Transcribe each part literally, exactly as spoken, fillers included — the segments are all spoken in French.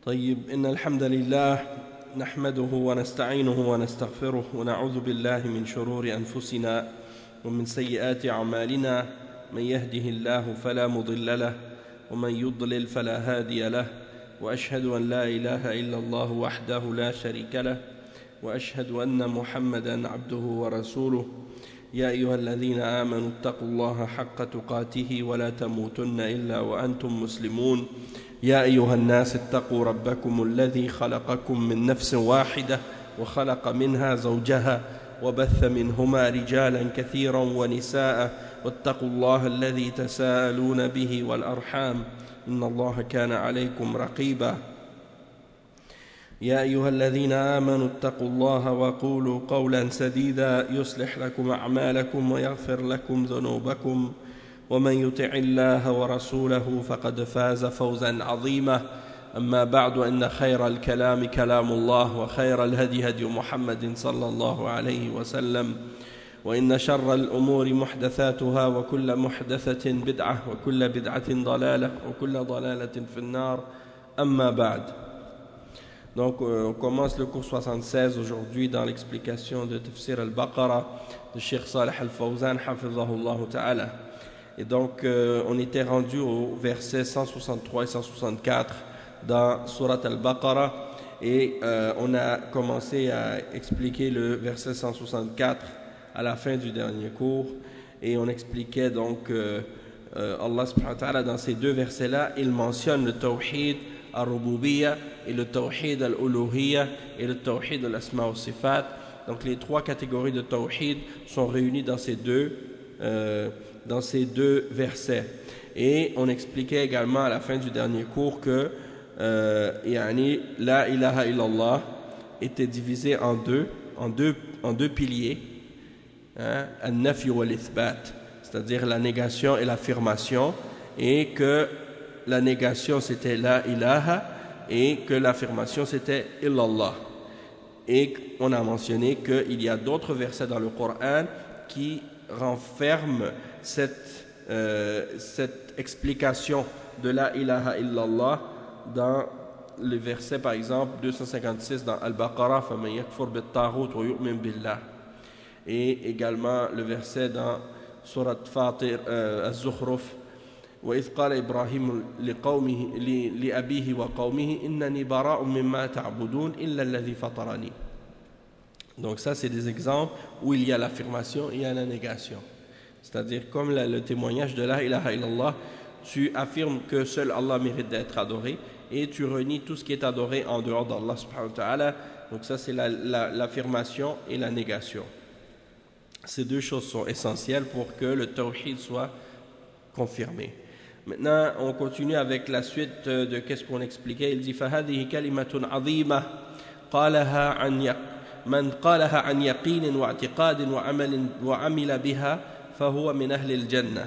طيب إن الحمد لله نحمده ونستعينه ونستغفره ونعوذ بالله من شرور أنفسنا ومن سيئات أعمالنا من يهده الله فلا مضل له ومن يضلل فلا هادي له وأشهد أن لا إله إلا الله وحده لا شريك له وأشهد أن محمدًا عبده ورسوله يا أيها الذين آمنوا اتقوا الله حق تقاته ولا تموتن إلا وأنتم مسلمون يا أيها الناس اتقوا ربكم الذي خلقكم من نفس واحدة وخلق منها زوجها وبث منهما رجالا كثيرا ونساء واتقوا الله الذي تساءلون به والأرحام إن الله كان عليكم رقيبا يا أيها الذين آمنوا اتقوا الله وقولوا قولا سديدا يصلح لكم أعمالكم ويغفر لكم ذنوبكم ومن يطع الله ورسوله فقد فاز فوزا عظيما أما بعد أن خير الكلام كلام الله وخير الهدي هدي محمد صلى الله عليه وسلم وإن شر الأمور محدثاتها وكل محدثة بدعة وكل بدعة ضلالة وكل ضلالة في النار أما بعد. Donc euh, on commence le cours soixante-seize aujourd'hui dans l'explication de Tafsir al-Baqarah de Cheikh Salih al-Fawzan hafizahullah ta'ala. Et donc euh, on était rendu au verset cent soixante-trois et cent soixante-quatre dans Surat al-Baqarah et euh, on a commencé à expliquer le verset cent soixante-quatre à la fin du dernier cours et on expliquait donc euh, euh, Allah subhanahu wa ta'ala dans ces deux versets là il mentionne le tawhid al-rububiyya et le tawhid al-uluhiyya et le tawhid al-asma wa sifat. Donc les trois catégories de tawhid sont réunies dans ces deux euh, dans ces deux versets. Et on expliquait également à la fin du dernier cours que euh, yani, la ilaha illallah était divisée en deux en deux en deux piliers, hein, an-nafi wal-ithbat, c'est-à-dire la négation et l'affirmation, et que la négation c'était la ilaha et que l'affirmation c'était illallah. Et on a mentionné qu'il y a d'autres versets dans le Coran qui renferment cette, euh, cette explication de la ilaha illallah dans le verset par exemple deux cent cinquante-six dans Al-Baqarah فَمَنْ يَكْفُرْ بِالطَّاغُوتِ وَيُؤْمِنْ بِاللَّهِ, et également le verset dans Surat Fatir euh, Az-Zukhruf وإذ قال إبراهيم لقومه لأبيه وقومه إنني براء مما تعبدون إلا الذي فطرني. Donc ça c'est des exemples où il y a l'affirmation et il y a la négation. C'est-à-dire comme la, le témoignage de la ilaha illallah, tu affirmes que seul Allah mérite d'être adoré et tu renies tout ce qui est adoré en dehors d'Allah subhanahu wa ta'ala. Donc ça c'est la, la, l'affirmation et la négation. Ces deux choses sont essentielles pour que le tawhid soit confirmé. Maintenant, on continue avec la suite de qu'est-ce qu'on expliquait. Il dit فَهَذِهِ كَلِمَةٌ عَظِيمَةٌ قَالَهَا عَنْ يَقْ من قالها عن يقين واعتقاد وعمل وعمل بها فهو من أهل الجنة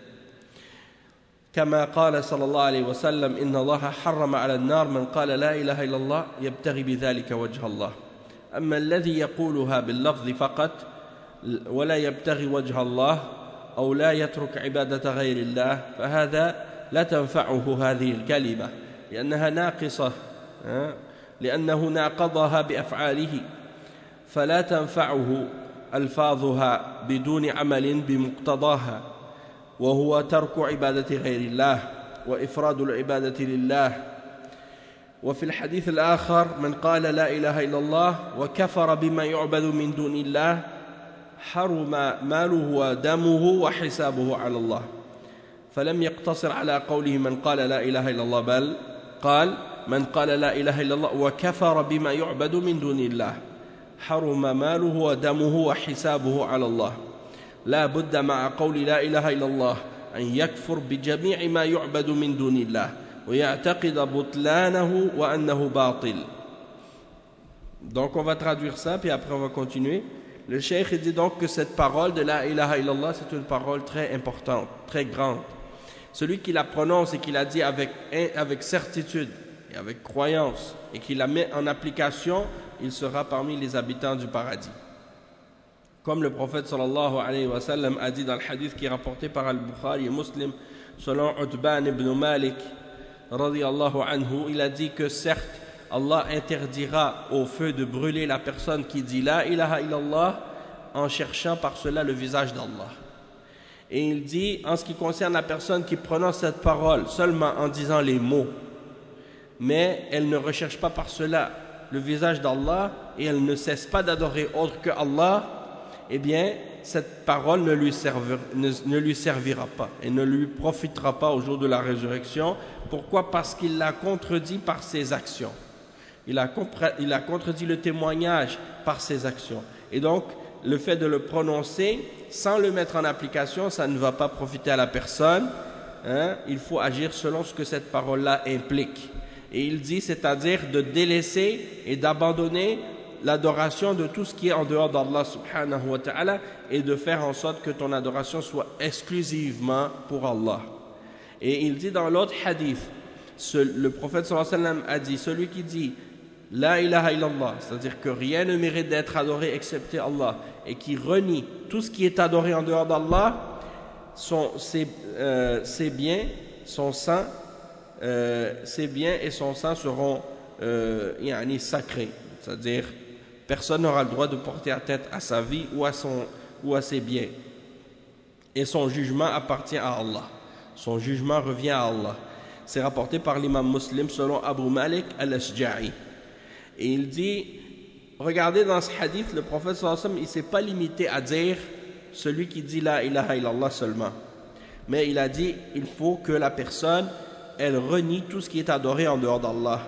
كما قال صلى الله عليه وسلم إن الله حرم على النار من قال لا إله إلا الله يبتغي بذلك وجه الله أما الذي يقولها باللفظ فقط ولا يبتغي وجه الله أو لا يترك عبادة غير الله فهذا لا تنفعه هذه الكلمة لأنها ناقصة لأنه ناقضها بأفعاله فلا تنفعه ألفاظها بدون عمل بمقتضاها وهو ترك عبادة غير الله وإفراد العبادة لله. وفي الحديث الآخر من قال لا إله إلا الله وكفر بما يعبد من دون الله حرم ماله ودمه وحسابه على الله فلم يقتصر على قوله من قال لا إله إلا الله بل قال من قال لا إله إلا الله وكفر بما يعبد من دون الله حرم ماله ودمه وحسابه على الله. لا بد مع قول لا إله إلا الله أن يكفر بجميع ما يعبد من دون الله ويعتقد بطلانه وأنه باطل. Donc on va traduire ça puis après on va continuer. Le cheikh dit donc que cette parole de la ilaha illallah c'est une parole très importante, très grande. Celui qui la prononce et qui la dit avec, avec certitude et avec croyance et qui la met en application, il sera parmi les habitants du paradis. Comme le prophète sallallahu alayhi wa sallam a dit dans le hadith qui est rapporté par Al-Bukhari et Muslim selon Utban ibn Malik radiyallahu anhu, il a dit que certes, Allah interdira au feu de brûler la personne qui dit la ilaha illallah en cherchant par cela le visage d'Allah. Et il dit, en ce qui concerne la personne qui prononce cette parole seulement en disant les mots, mais elle ne recherche pas par cela le visage d'Allah et elle ne cesse pas d'adorer autre que Allah, eh bien, cette parole ne lui, servir, ne, ne lui servira pas et ne lui profitera pas au jour de la résurrection. Pourquoi? Parce qu'il l'a contredit par ses actions. Il a, il a contredit le témoignage par ses actions. Et donc, le fait de le prononcer sans le mettre en application, ça ne va pas profiter à la personne. Hein? Il faut agir selon ce que cette parole-là implique. Et il dit, c'est-à-dire de délaisser et d'abandonner l'adoration de tout ce qui est en dehors d'Allah subhanahu wa ta'ala et de faire en sorte que ton adoration soit exclusivement pour Allah. Et il dit dans l'autre hadith, ce, le prophète sallallahu alayhi wa sallam a dit, celui qui dit la ilaha illallah, c'est-à-dire que rien ne mérite d'être adoré excepté Allah, et qui renie tout ce qui est adoré en dehors d'Allah, son, ses, euh, ses biens, son sang, euh, ses biens et son sang seront euh, yani, sacrés, c'est-à-dire personne n'aura le droit de porter atteinte à sa vie ou à, son, ou à ses biens. Et son jugement appartient à Allah. Son jugement revient à Allah. C'est rapporté par l'imam Muslim selon Abu Malik al-Ashja'i. Et il dit, regardez dans ce hadith, le prophète sallallahu alayhi wa sallam, il ne s'est pas limité à dire celui qui dit la ilaha illallah seulement. Mais il a dit, il faut que la personne, elle renie tout ce qui est adoré en dehors d'Allah.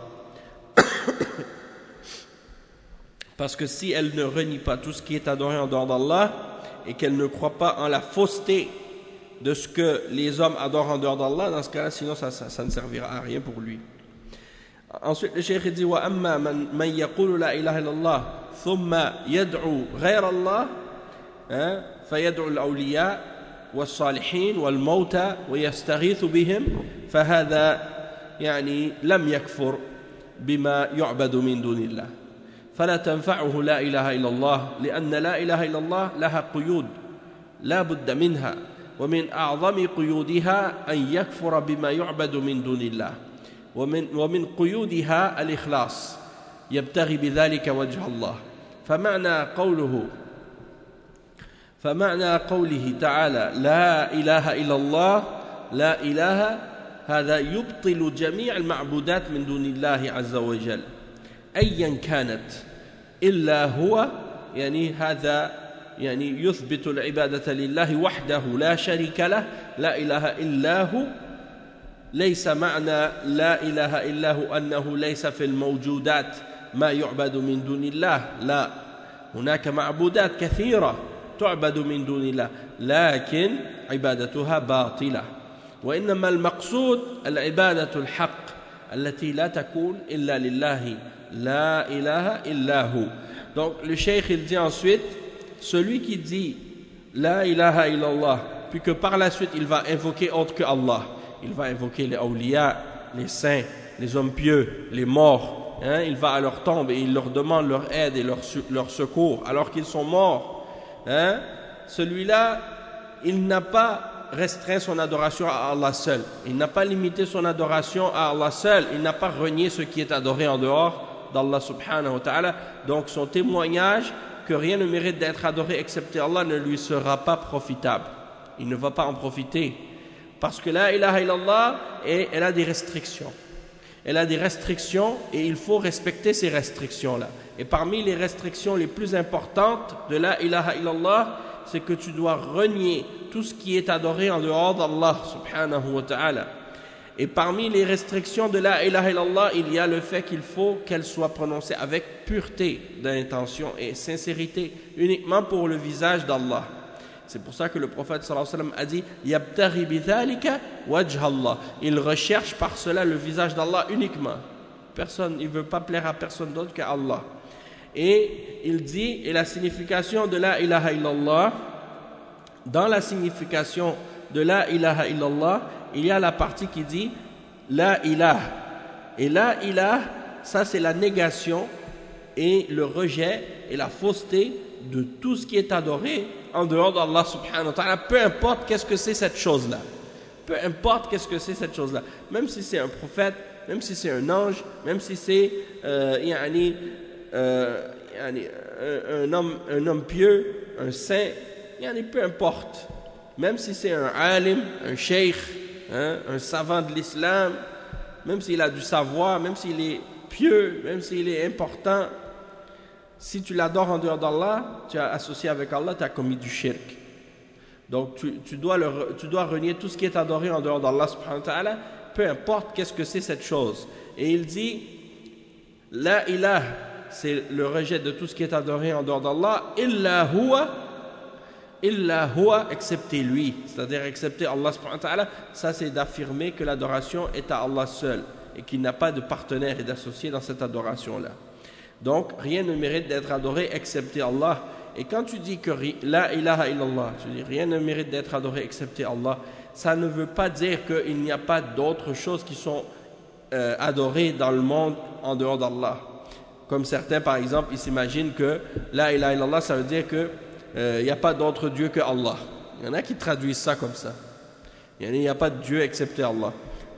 Parce que si elle ne renie pas tout ce qui est adoré en dehors d'Allah et qu'elle ne croit pas en la fausseté de ce que les hommes adorent en dehors d'Allah, dans ce cas-là, sinon ça, ça, ça ne servira à rien pour lui. Ensuite, le cheikh dit wa amma man man yaqulu la ilaha illallah thumma yad'u ghayra Allah fa yad'u al-awliya was-salihin wal-mauta wa yastaghithu bihim fa hadha yani lam yakfur bima yu'badu min dunillah. فلا تنفعه لا إله إلا الله لأن لا إله إلا الله لها قيود لا بد منها ومن أعظم قيودها أن يكفر بما يعبد من دون الله ومن, ومن قيودها الإخلاص يبتغي بذلك وجه الله فمعنى قوله فمعنى قوله تعالى لا إله إلا الله لا إله هذا يبطل جميع المعبودات من دون الله عز وجل أيا كانت إلا هو يعني هذا يعني يثبت العبادة لله وحده لا شريك له لا إله إلا هو ليس معنى لا إله إلا هو أنه ليس في الموجودات ما يعبد من دون الله لا هناك معبودات كثيرة تعبد من دون الله لكن عبادتها باطلة وإنما المقصود العبادة الحق التي لا تكون إلا لله La ilaha illahu. Donc le cheikh il dit ensuite, celui qui dit la ilaha illallah, puis que par la suite il va invoquer autre que Allah, il va invoquer les awliya, les saints, les hommes pieux, les morts, hein, il va à leur tombe et il leur demande leur aide et leur, leur secours alors qu'ils sont morts, hein, celui-là il n'a pas restreint son adoration à Allah seul, il n'a pas limité son adoration à Allah seul, il n'a pas renié ce qui est adoré en dehors d'Allah subhanahu wa ta'ala. Donc son témoignage que rien ne mérite d'être adoré excepté Allah ne lui sera pas profitable, il ne va pas en profiter parce que la ilaha illallah et elle a des restrictions elle a des restrictions et il faut respecter ces restrictions là. Et parmi les restrictions les plus importantes de la ilaha illallah, c'est que tu dois renier tout ce qui est adoré en dehors d'Allah subhanahu wa ta'ala. Et parmi les restrictions de la ilaha illallah, il y a le fait qu'il faut qu'elle soit prononcée avec pureté d'intention et sincérité, uniquement pour le visage d'Allah. C'est pour ça que le prophète sallallahu alayhi wa sallam a dit yabtaghi bidhalika wajha Allah. Il recherche par cela le visage d'Allah uniquement. Personne, il ne veut pas plaire à personne d'autre qu'à Allah. Et il dit, et la signification de la ilaha illallah, dans la signification de la ilaha illallah, il y a la partie qui dit la ilah. Et la ilah, ça c'est la négation et le rejet et la fausseté de tout ce qui est adoré en dehors d'Allah subhanahu wa ta'ala, peu importe qu'est-ce que c'est cette chose-là. peu importe qu'est-ce que c'est cette chose-là, même si c'est un prophète, même si c'est un ange, même si c'est euh, yani, euh, yani, un, un, homme, un homme pieux, un saint, yani, peu importe, même si c'est un alim, un sheikh, hein, un savant de l'islam, même s'il a du savoir, même s'il est pieux, même s'il est important, si tu l'adores en dehors d'Allah, tu as associé avec Allah, tu as commis du shirk. Donc tu, tu, dois le, tu dois renier tout ce qui est adoré en dehors d'Allah subhanahu wa ta'ala, peu importe qu'est-ce que c'est cette chose. Et il dit, la ilaha, c'est le rejet de tout ce qui est adoré en dehors d'Allah, illa huwa, illa huwa, excepté lui, c'est-à-dire excepté Allah subhanahu wa ta'ala. Ça c'est d'affirmer que l'adoration est à Allah seul et qu'il n'a pas de partenaire et d'associé dans cette adoration-là. Donc rien ne mérite d'être adoré excepté Allah. Et quand tu dis que la ilaha illallah, tu dis rien ne mérite d'être adoré excepté Allah, ça ne veut pas dire qu'il n'y a pas d'autres choses qui sont euh, adorées dans le monde en dehors d'Allah. Comme certains par exemple, ils s'imaginent que la ilaha illallah, ça veut dire qu'il euh, n'y a pas d'autre Dieu que Allah. Il y en a qui traduisent ça comme ça. Il n'y a pas de Dieu excepté Allah.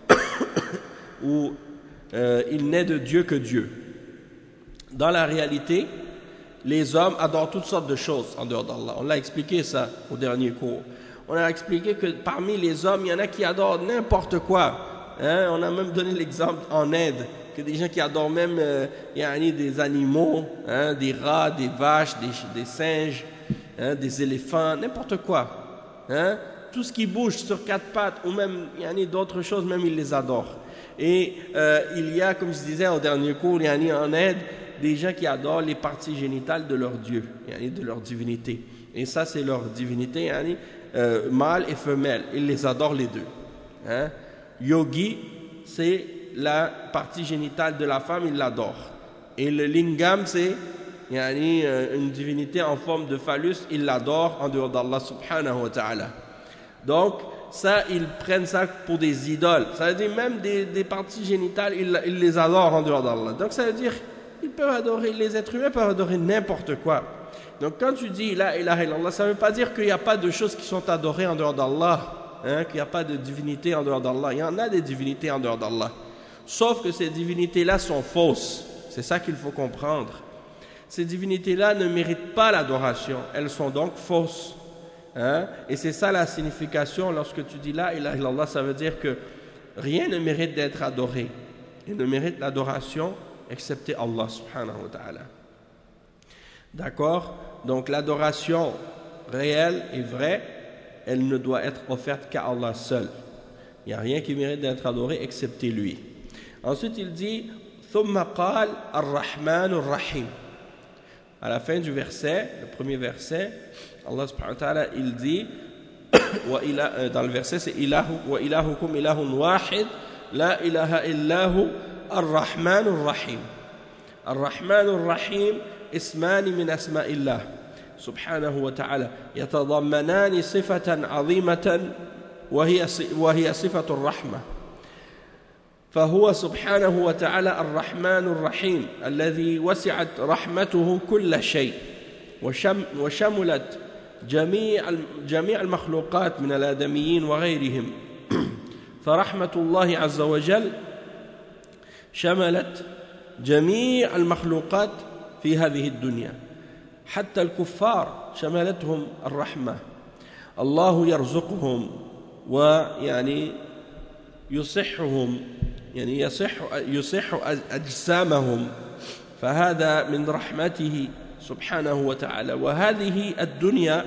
Ou euh, il n'est de Dieu que Dieu. Dans la réalité, les hommes adorent toutes sortes de choses en dehors d'Allah. On l'a expliqué ça au dernier cours. On a expliqué que parmi les hommes, il y en a qui adorent n'importe quoi. Hein? On a même donné l'exemple en Inde, que des gens qui adorent même euh, yani des animaux, hein? Des rats, des vaches, des, des singes, hein? Des éléphants, n'importe quoi. Hein? Tout ce qui bouge sur quatre pattes, ou même yani d'autres choses, même ils les adorent. Et euh, il y a, comme je disais au dernier cours, yani en Inde, des gens qui adorent les parties génitales de leur Dieu, de leur divinité. Et ça, c'est leur divinité, euh, mâle et femelle. Ils les adorent les deux. Hein? Yogi, c'est la partie génitale de la femme, ils l'adorent. Et le lingam, c'est une divinité en forme de phallus, ils l'adorent en dehors d'Allah subhanahu wa ta'ala. Donc, ça, ils prennent ça pour des idoles. Ça veut dire même des, des parties génitales, ils, ils les adorent en dehors d'Allah. Donc, ça veut dire ils peuvent adorer, les êtres humains peuvent adorer n'importe quoi. Donc quand tu dis la ilaha illallah, ça ne veut pas dire qu'il n'y a pas de choses qui sont adorées en dehors d'Allah, hein, qu'il n'y a pas de divinité en dehors d'Allah. Il y en a des divinités en dehors d'Allah. Sauf que ces divinités-là sont fausses. C'est ça qu'il faut comprendre. Ces divinités-là ne méritent pas l'adoration. Elles sont donc fausses. Hein? Et c'est ça la signification lorsque tu dis la ilaha illallah, ça veut dire que rien ne mérite d'être adoré. Il ne mérite l'adoration excepté Allah subhanahu wa ta'ala. D'accord? Donc l'adoration réelle et vraie, elle ne doit être offerte qu'à Allah seul. Il n'y a rien qui mérite d'être adoré excepté lui. Ensuite il dit ثم قال الرحمن الرحيم. À la fin du verset, le premier verset, Allah subhanahu wa ta'ala il dit dans le verset c'est ilahu wa ilahukum ilahun wahid la ilaha illahu الرحمن الرحيم. الرحمن الرحيم اسمان من أسماء الله سبحانه وتعالى يتضمنان صفة عظيمة وهي وهي صفة الرحمة. فهو سبحانه وتعالى الرحمن الرحيم الذي وسعت رحمته كل شيء وشم وشملت جميع جميع المخلوقات من الآدميين وغيرهم. فرحمة الله عز وجل شملت جميع المخلوقات في هذه الدنيا حتى الكفار شملتهم الرحمة. الله يرزقهم ويعني يصحهم يعني يصح يصح أجسامهم فهذا من رحمته سبحانه وتعالى. وهذه الدنيا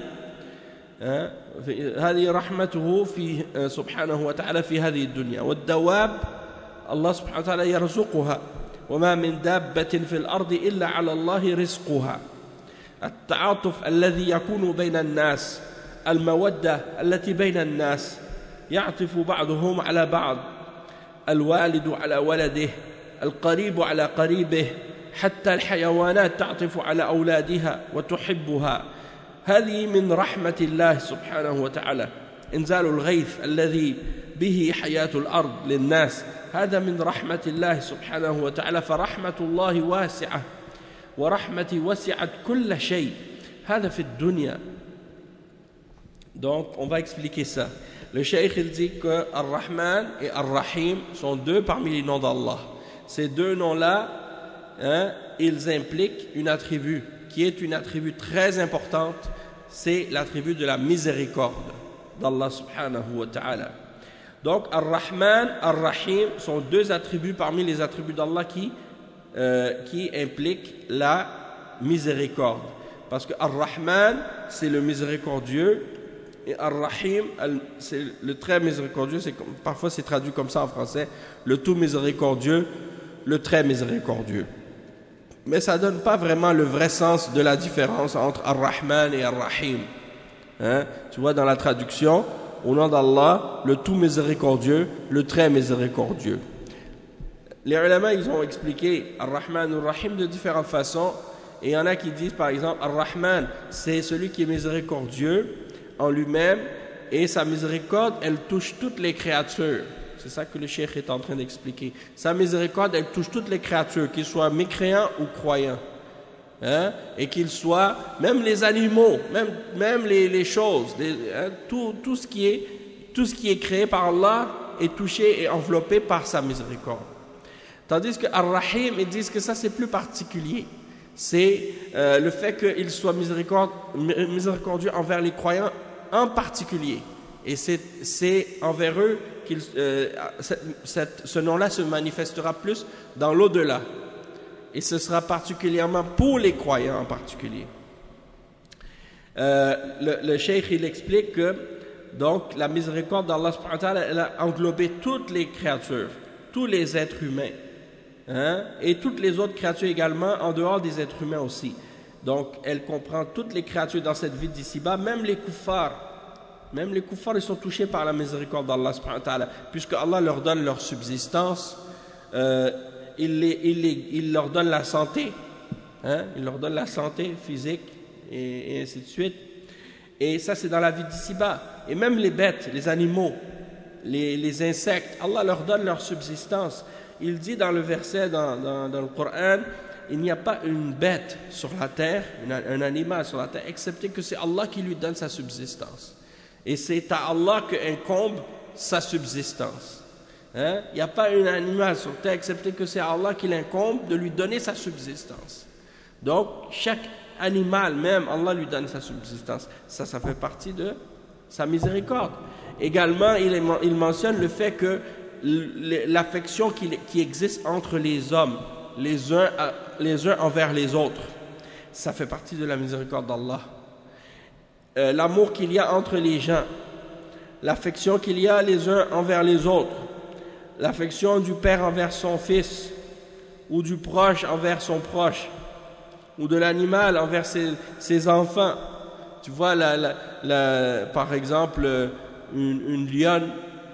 هذه رحمته في سبحانه وتعالى في هذه الدنيا. والدواب الله سبحانه وتعالى يرزقها وما من دابة في الأرض إلا على الله رزقها. التعاطف الذي يكون بين الناس، المودة التي بين الناس، يعطف بعضهم على بعض، الوالد على ولده، القريب على قريبه، حتى الحيوانات تعطف على أولادها وتحبها. هذه من رحمة الله سبحانه وتعالى. إنزال الغيث الذي به حياة الأرض للناس، هذا من رحمة الله سبحانه وتعالى. فرحمة الله واسعة ورحمتي وسعت كل شيء. هذا في الدنيا. Donc on va expliquer ça. Le cheikh il dit que Ar-Rahman et Ar-Rahim sont deux parmi les noms d'Allah. Ces deux noms-là, hein, ils impliquent une attribut qui est une attribut très importante, c'est l'attribut de la miséricorde d'Allah subhanahu wa ta'ala. Donc Ar-Rahman, Ar-Rahim sont deux attributs parmi les attributs d'Allah qui, euh, qui impliquent la miséricorde. Parce que Ar-Rahman, c'est le miséricordieux, et Ar-Rahim, c'est le très miséricordieux, c'est comme, parfois c'est traduit comme ça en français, le tout miséricordieux, le très miséricordieux. Mais ça ne donne pas vraiment le vrai sens de la différence entre Ar-Rahman et Ar-Rahim. Hein? Tu vois, dans la traduction, au nom d'Allah, le tout miséricordieux, le très miséricordieux. Les ulama, ils ont expliqué Ar-Rahman ou Ar-Rahim de différentes façons. Et il y en a qui disent, par exemple, Ar-Rahman, c'est celui qui est miséricordieux en lui-même, et sa miséricorde, elle touche toutes les créatures. C'est ça que le cheikh est en train d'expliquer. Sa miséricorde, elle touche toutes les créatures, qu'ils soient mécréants ou croyants. Hein? Et qu'ils soient, même les animaux, même, même les, les choses, les, hein, tout, tout, ce qui est, tout ce qui est créé par Allah est touché et enveloppé par sa miséricorde. Tandis que Ar-Rahim, ils disent que ça c'est plus particulier. C'est euh, le fait qu'il soit miséricorde, miséricordieux envers les croyants en particulier. Et c'est envers eux que euh, ce nom-là se manifestera plus dans l'au-delà. Et ce sera particulièrement pour les croyants en particulier. Euh, le, le cheikh, il explique que donc, la miséricorde d'Allah subhanahu wa ta'ala, elle a englobé toutes les créatures, tous les êtres humains. Hein, et toutes les autres créatures également, en dehors des êtres humains aussi. Donc, elle comprend toutes les créatures dans cette vie d'ici-bas, même les kuffars. Même les kuffars, ils sont touchés par la miséricorde d'Allah subhanahu wa ta'ala, puisque Allah leur donne leur subsistance, euh, il, les, il, les, il leur donne la santé, hein, il leur donne la santé physique, et, et ainsi de suite. Et ça, c'est dans la vie d'ici-bas. Et même les bêtes, les animaux, les, les insectes, Allah leur donne leur subsistance. Il dit dans le verset dans, dans, dans le Coran, il n'y a pas une bête sur la terre, une, un animal sur la terre, excepté que c'est Allah qui lui donne sa subsistance. Et c'est à Allah qu'incombe sa subsistance. Hein? Il n'y a pas un animal sur terre, excepté que c'est à Allah qui l'incombe de lui donner sa subsistance. Donc, chaque animal, même, Allah lui donne sa subsistance. Ça, ça fait partie de sa miséricorde. Également, il, est, il mentionne le fait que l'affection qui, qui existe entre les hommes, les uns, les uns envers les autres, ça fait partie de la miséricorde d'Allah. Euh, l'amour qu'il y a entre les gens, l'affection qu'il y a les uns envers les autres, l'affection du père envers son fils, ou du proche envers son proche, ou de l'animal envers ses, ses enfants. Tu vois, la, la, la, par exemple, une, une lionne,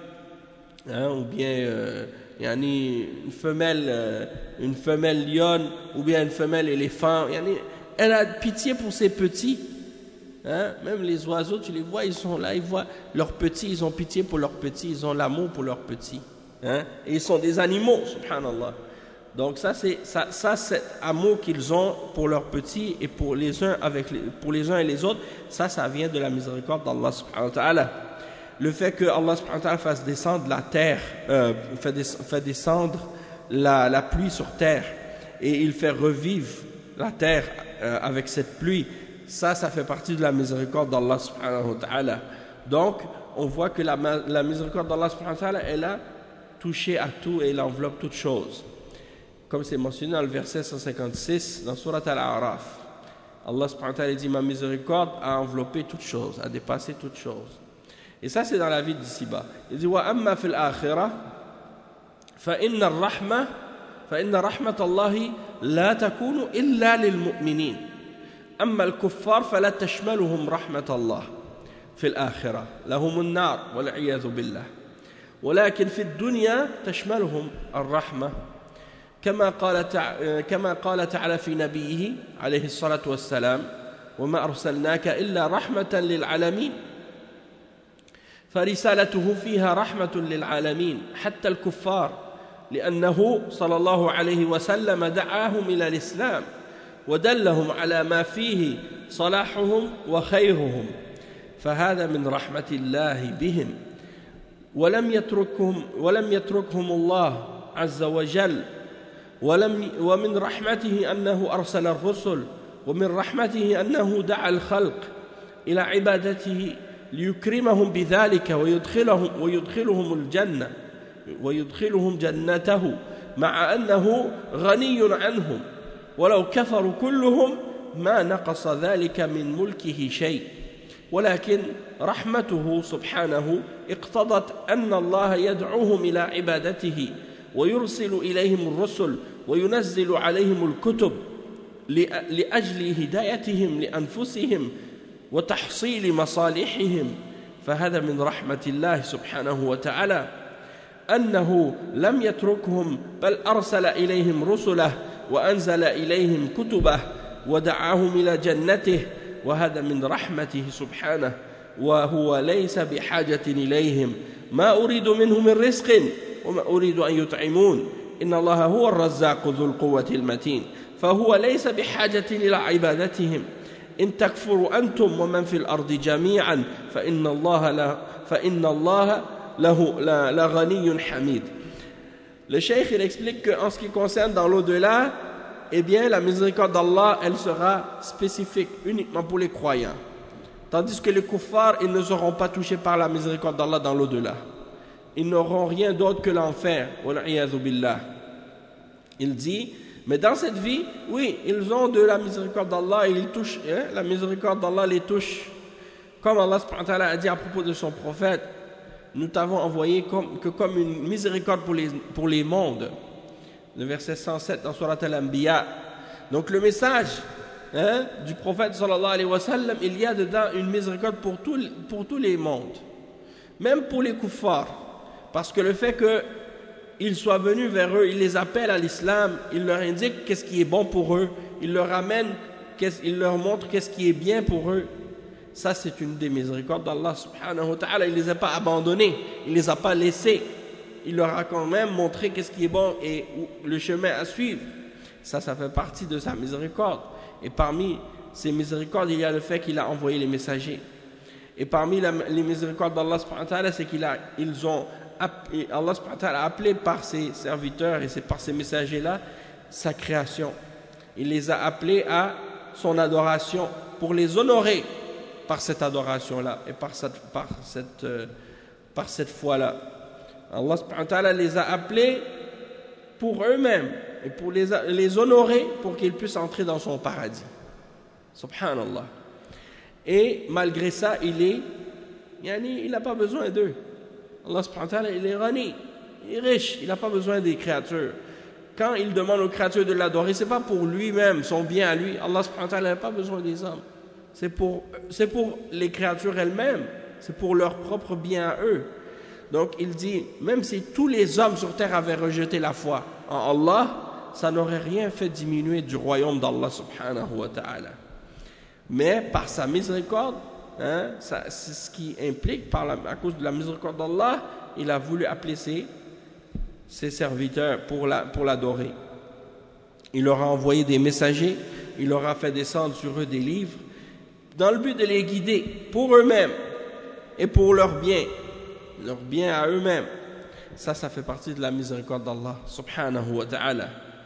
hein, ou bien euh, yani, une femelle, euh, une femelle lionne, ou bien une femelle éléphant. Yani, elle a pitié pour ses petits. Hein? Même les oiseaux, tu les vois, ils sont là, ils voient leurs petits, ils ont pitié pour leurs petits, ils ont l'amour pour leurs petits. Hein? Et ils sont des animaux, subhanallah. Donc ça, c'est ça, ça, cet amour qu'ils ont pour leurs petits et pour les uns avec les, pour les uns et les autres, ça, ça vient de la miséricorde d'Allah subhanahu wa ta'ala. Le fait que Allah subhanahu wa ta'ala fasse descendre la terre, euh, fait, des, fait descendre la, la pluie sur terre, et il fait revivre la terre euh, avec cette pluie, ça, ça fait partie de la miséricorde d'Allah subhanahu wa ta'ala. Donc, on voit que la, la miséricorde d'Allah subhanahu wa ta'ala, elle a touché à tout et elle enveloppe toute chose. Comme c'est mentionné dans le verset cent cinquante-six, dans Surat Al-A'raf. Allah subhanahu wa ta'ala dit, ma miséricorde a enveloppé toute chose, a dépassé toute chose. Et ça, c'est dans la vie d'ici-bas. Il dit, wa amma fil akhirah, fa inna ar-rahma, fa inna rahmat Allahi la takunu illa lil mu'minin. أما الكفار فلا تشملهم رحمة الله في الآخرة لهم النار والعياذ بالله ولكن في الدنيا تشملهم الرحمة كما قال كما قال تعالى في نبيه عليه الصلاة والسلام وما أرسلناك إلا رحمة للعالمين فرسالته فيها رحمة للعالمين حتى الكفار لأنه صلى الله عليه وسلم دعاهم إلى الإسلام ودلهم على ما فيه صلاحهم وخيرهم فهذا من رحمة الله بهم ولم يتركهم ولم يتركهم الله عز وجل ولم ومن رحمته أنه أرسل الرسل ومن رحمته أنه دعا الخلق إلى عبادته ليكرمهم بذلك ويدخلهم ويدخلهم الجنة ويدخلهم جنته مع أنه غني عنهم ولو كفروا كلهم ما نقص ذلك من ملكه شيء ولكن رحمته سبحانه اقتضت أن الله يدعوهم إلى عبادته ويرسل إليهم الرسل وينزل عليهم الكتب لأجل هدايتهم لأنفسهم وتحصيل مصالحهم فهذا من رحمة الله سبحانه وتعالى أنه لم يتركهم بل أرسل إليهم رسله وأنزل إليهم كتبه ودعاهم إلى جنته وهذا من رحمته سبحانه وهو ليس بحاجة إليهم ما أريد منهم من رزق وما أريد أن يطعمون إن الله هو الرزاق ذو القوة المتين فهو ليس بحاجة إلى عبادتهم إن تكفروا أنتم ومن في الأرض جميعا فإن الله لا فإن الله له لغني حميد. Le cheikh il explique qu'en ce qui concerne dans l'au-delà, eh bien la miséricorde d'Allah elle sera spécifique uniquement pour les croyants. Tandis que les kuffars ils ne seront pas touchés par la miséricorde d'Allah dans l'au-delà. Ils n'auront rien d'autre que l'enfer. Wal-'iyadhu billah. Il dit, mais dans cette vie, oui, ils ont de la miséricorde d'Allah et ils touchent, hein, la miséricorde d'Allah les touche. Comme Allah subhanahu wa ta'ala a dit à propos de son prophète, nous t'avons envoyé comme, que comme une miséricorde pour les, pour les mondes. Le verset cent sept dans Surat Al-Anbiya. Donc le message hein, du prophète sallallahu alayhi wa sallam, il y a dedans une miséricorde pour, tout, pour tous les mondes. Même pour les kuffars. Parce que le fait qu'ils soient venus vers eux, il les appelle à l'islam, il leur indique qu'est-ce qui est bon pour eux, il leur amène, il leur montre qu'est-ce qui est bien pour eux. Ça, c'est une des miséricordes d'Allah subhanahu wa ta'ala. Il ne les a pas abandonnés, il ne les a pas laissés. Il leur a quand même montré qu'est-ce qui est bon et le chemin à suivre. Ça, ça fait partie de sa miséricorde. Et parmi ces miséricordes, il y a le fait qu'il a envoyé les messagers. Et parmi la, les miséricordes d'Allah subhanahu wa ta'ala, c'est qu'ils ils ont Allah subhanahu wa ta'ala a appelé par ses serviteurs et c'est par ces messagers-là sa création. Il les a appelés à son adoration pour les honorer par cette adoration-là et par cette, par cette, euh, par cette foi-là. Allah subhanahu wa ta'ala les a appelés pour eux-mêmes et pour les, les honorer pour qu'ils puissent entrer dans son paradis. Subhanallah. Et malgré ça, il est, yani, il n'a pas besoin d'eux. Allah subhanahu wa ta'ala, il est ghani, il est riche, il n'a pas besoin des créatures. Quand il demande aux créatures de l'adorer, ce n'est pas pour lui-même, son bien à lui. Allah subhanahu wa ta'ala n'a pas besoin des hommes. C'est pour, c'est pour les créatures elles-mêmes, c'est pour leur propre bien à eux. Donc il dit, même si tous les hommes sur terre avaient rejeté la foi en Allah, ça n'aurait rien fait diminuer du royaume d'Allah subhanahu wa ta'ala. Mais par sa miséricorde, hein, ça, c'est ce qui implique, par la, à cause de la miséricorde d'Allah, il a voulu appeler ses, ses serviteurs pour, la, pour l'adorer. Il leur a envoyé des messagers, il leur a fait descendre sur eux des livres, dans le but de les guider pour eux-mêmes et pour leur bien, leur bien à eux-mêmes. Ça, ça fait partie de la miséricorde d'Allah, subhanahu wa ta'ala.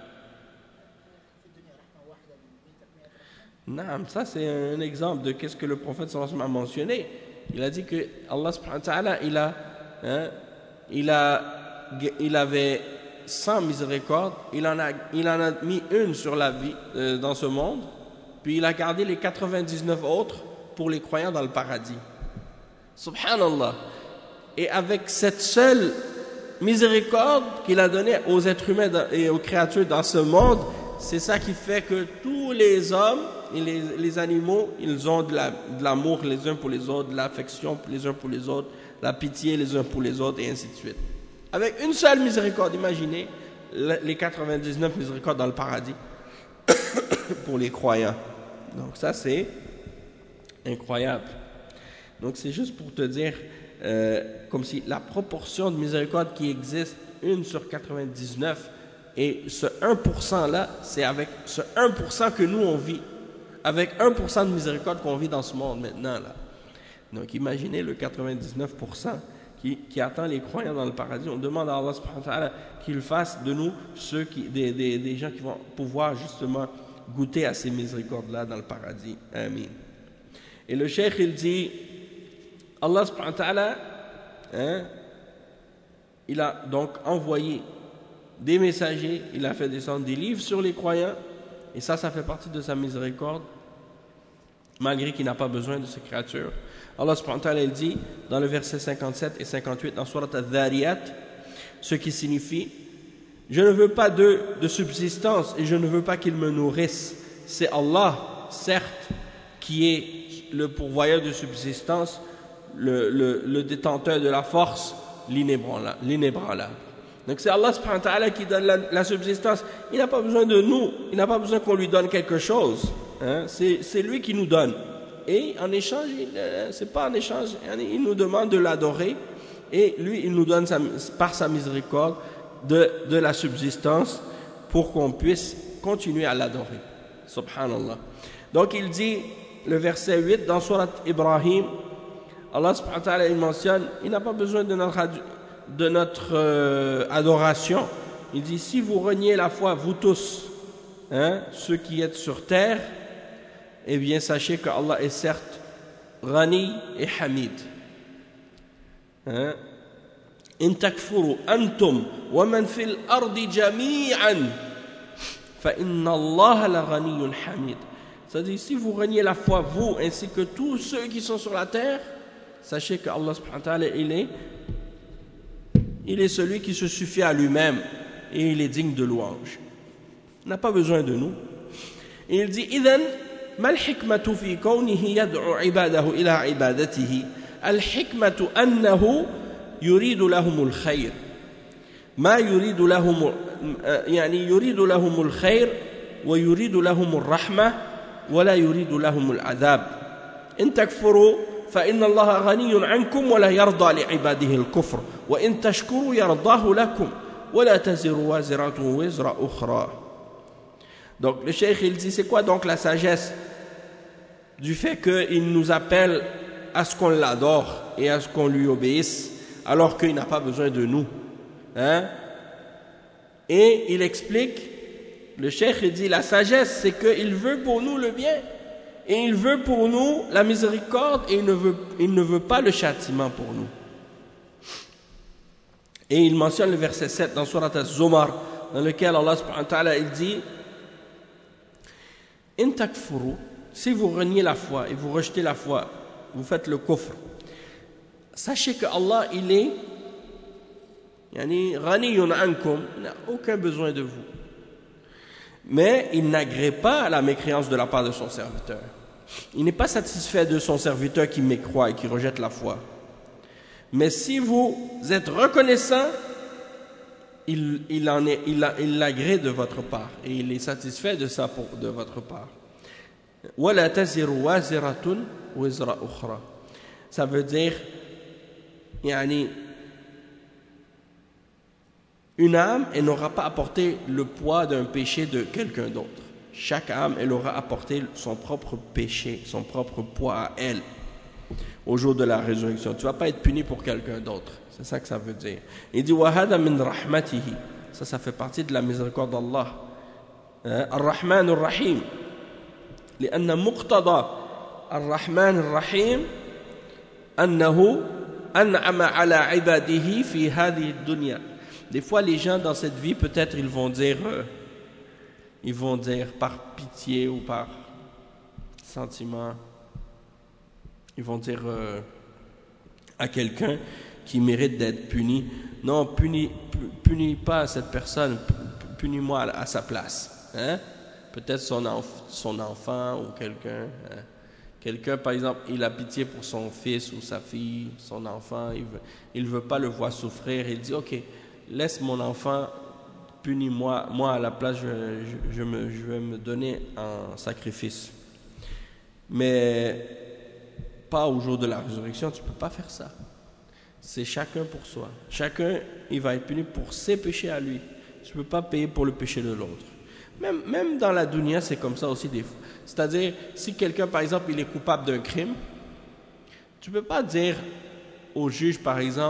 Non, ça c'est un exemple de qu'est-ce que le prophète sallallahu alayhi wa sallam a mentionné. Il a dit que Allah subhanahu wa ta'ala, il a, hein, il a, il avait cent miséricordes, il en a, il en a mis une sur la vie euh, dans ce monde, puis il a gardé les quatre-vingt-dix-neuf autres pour les croyants dans le paradis. Subhanallah. Et avec cette seule miséricorde qu'il a donnée aux êtres humains et aux créatures dans ce monde, c'est ça qui fait que tous les hommes et les, les animaux, ils ont de, la, de l'amour les uns pour les autres, de l'affection les uns pour les autres, la pitié les uns pour les autres, et ainsi de suite. Avec une seule miséricorde, imaginez les quatre-vingt-dix-neuf miséricordes dans le paradis pour les croyants. Donc ça, c'est incroyable. Donc c'est juste pour te dire, euh, comme si la proportion de miséricorde qui existe, une sur quatre-vingt-dix-neuf, et ce un pour cent là, c'est avec ce un pour cent que nous on vit, avec un pour cent de miséricorde qu'on vit dans ce monde maintenant là. Donc imaginez le quatre-vingt-dix-neuf pour cent qui, qui attend les croyants dans le paradis. On demande à Allah subhanahu wa ta'ala qu'il fasse de nous ceux qui, des, des, des gens qui vont pouvoir justement goûter à ces miséricordes-là dans le paradis. Amin. Et le cheikh, il dit, Allah subhanahu wa ta'ala, hein, il a donc envoyé des messagers, il a fait descendre des livres sur les croyants, et ça, ça fait partie de sa miséricorde, malgré qu'il n'a pas besoin de ces créatures. Allah subhanahu wa ta'ala, il dit, dans le verset cinquante-sept et cinquante-huit, dans Surat Al-Dhariyat, ce qui signifie, je ne veux pas d'eux de subsistance, et je ne veux pas qu'ils me nourrissent. C'est Allah, certes, qui est le pourvoyeur de subsistance, le, le, le détenteur de la force, l'inébranlable. Donc c'est Allah subhanahu wa ta'ala qui donne la, la subsistance. Il n'a pas besoin de nous, il n'a pas besoin qu'on lui donne quelque chose. Hein? C'est, c'est lui qui nous donne. Et en échange, euh, c'est pas en échange, il nous demande de l'adorer. Et lui, il nous donne sa, par sa miséricorde de, de la subsistance pour qu'on puisse continuer à l'adorer. Subhanallah. Donc il dit, le verset huit, dans Surat Ibrahim, Allah subhanahu wa ta'ala, il mentionne, il n'a pas besoin de notre, de notre euh, adoration. Il dit, si vous reniez la foi, vous tous, hein, ceux qui êtes sur terre, eh bien sachez que Allah est certes Ghani et Hamid. Hein? In takfuru antum wa man fil ardi jami'an fa inna Allah la ghaniyyun hamid. C'est-à-dire, si vous reniez la foi, vous ainsi que tous ceux qui sont sur la terre, sachez que Allah subhanahu wa ta'ala, il est, il est celui qui se suffit à lui-même et il est digne de louange. Il n'a pas besoin de nous. Et il dit, idhan ما الحكمة في كونه يدعو عباده إلى عبادته الحكمة أنه يريد لهم الخير ما يريد لهم يعني يريد لهم الخير ويريد لهم الرحمة ولا يريد لهم العذاب إن تكفروا فإن الله غني عنكم ولا يرضى لعباده الكفر وإن تشكروا يرضاه لكم ولا تزر وازرة وزر أخرى. Donc le cheikh il dit, c'est quoi donc la sagesse du fait qu'il nous appelle à ce qu'on l'adore et à ce qu'on lui obéisse alors qu'il n'a pas besoin de nous, hein? Et il explique, le cheikh il dit, la sagesse c'est qu'il veut pour nous le bien et il veut pour nous la miséricorde et il ne veut, il ne veut pas le châtiment pour nous. Et il mentionne le verset sept dans Surat Az-Zumar dans lequel Allah subhanahu wa ta'ala il dit, in takfuru, si vous reniez la foi et vous rejetez la foi, vous faites le kufr, sachez que Allah il est yani ghaniyun ankum, il n'a aucun besoin de vous, mais il n'agrée pas la mécréance de la part de son serviteur. Il n'est pas satisfait de son serviteur qui mécroit et qui rejette la foi, mais si vous êtes reconnaissant, Il, il, en est, il, il l'agrée de votre part et il est satisfait de ça pour, de votre part. وَلَا تَزِرُ وَازِرَةٌ وِزْرَ أُخْرَى. Ça veut dire, yani, une âme, elle n'aura pas apporté le poids d'un péché de quelqu'un d'autre. Chaque âme, elle aura apporté son propre péché, son propre poids à elle au jour de la résurrection. Tu ne vas pas être puni pour quelqu'un d'autre. C'est ça que ça veut dire. Il dit وَهَذَا مِنْ رَحْمَتِهِ. Ça, ça fait partie de la miséricorde d'Allah. Ar-Rahman Ar-Rahim. لأن مقتضى الرحمن الرحيم أنه أنعم على عباده في هذه الدنيا. Des fois, les gens dans cette vie, peut-être, ils vont dire, euh, ils vont dire par pitié ou par sentiment, ils vont dire euh, à quelqu'un qui mérite d'être puni, non, punis, punis pas cette personne, punis-moi à, à sa place. Hein? Peut-être son, enf- son enfant ou quelqu'un. Hein? Quelqu'un, par exemple, il a pitié pour son fils ou sa fille, son enfant, il veut, il veut pas le voir souffrir, il dit, ok, laisse mon enfant, punis-moi, moi à la place, je, je, je, me, je vais me donner en sacrifice. Mais pas au jour de la résurrection, tu ne peux pas faire ça. C'est chacun pour soi. Chacun, il va être puni pour ses péchés à lui. Tu ne peux pas payer pour le péché de l'autre. Même, même dans la dunya, c'est comme ça aussi des fois. C'est-à-dire, si quelqu'un, par exemple, il est coupable d'un crime, tu ne peux pas dire au juge, par exemple,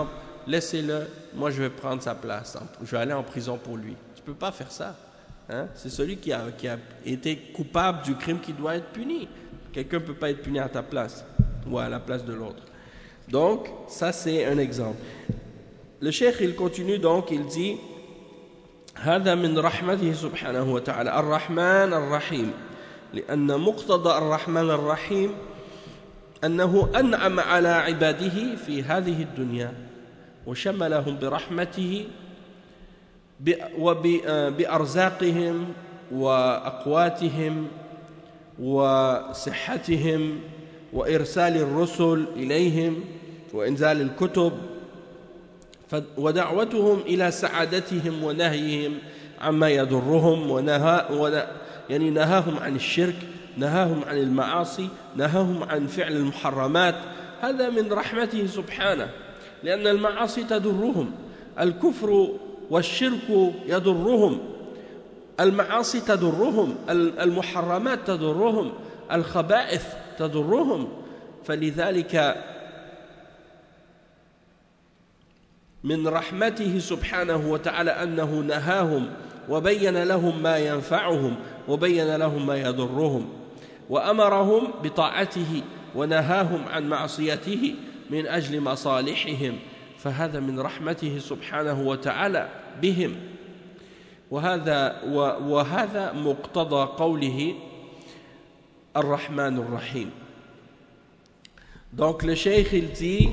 laissez-le, moi je vais prendre sa place, je vais aller en prison pour lui. Tu ne peux pas faire ça. Hein? C'est celui qui a, qui a été coupable du crime qui doit être puni. Quelqu'un ne peut pas être puni à ta place ou à la place de l'autre. Donc, ça c'est un exemple. Le cheikh, il continue donc, il dit هذا من رحمته سبحانه وتعالى الرحمن الرحيم لأن مقتضى الرحمن الرحيم أنه أنعم على عباده في هذه الدنيا وشملهم برحمته بأرزاقهم وأقواتهم وصحتهم وإرسال الرسل إليهم وإنزال الكتب ودعوتهم إلى سعادتهم ونهيهم عما يضرهم ونهى يعني نهاهم عن الشرك نهاهم عن المعاصي نهاهم عن فعل المحرمات هذا من رحمته سبحانه لأن المعاصي تضرهم الكفر والشرك يضرهم المعاصي تضرهم المحرمات تضرهم الخبائث تضرهم فلذلك من رحمته سبحانه وتعالى أنه نهاهم وبين لهم ما ينفعهم وبين لهم ما يضرهم وأمرهم بطاعته ونهاهم عن معصيته من أجل مصالحهم فهذا من رحمته سبحانه وتعالى بهم وهذا وهذا مقتضى قوله الرحمن الرحيم. Donc le cheikh il dit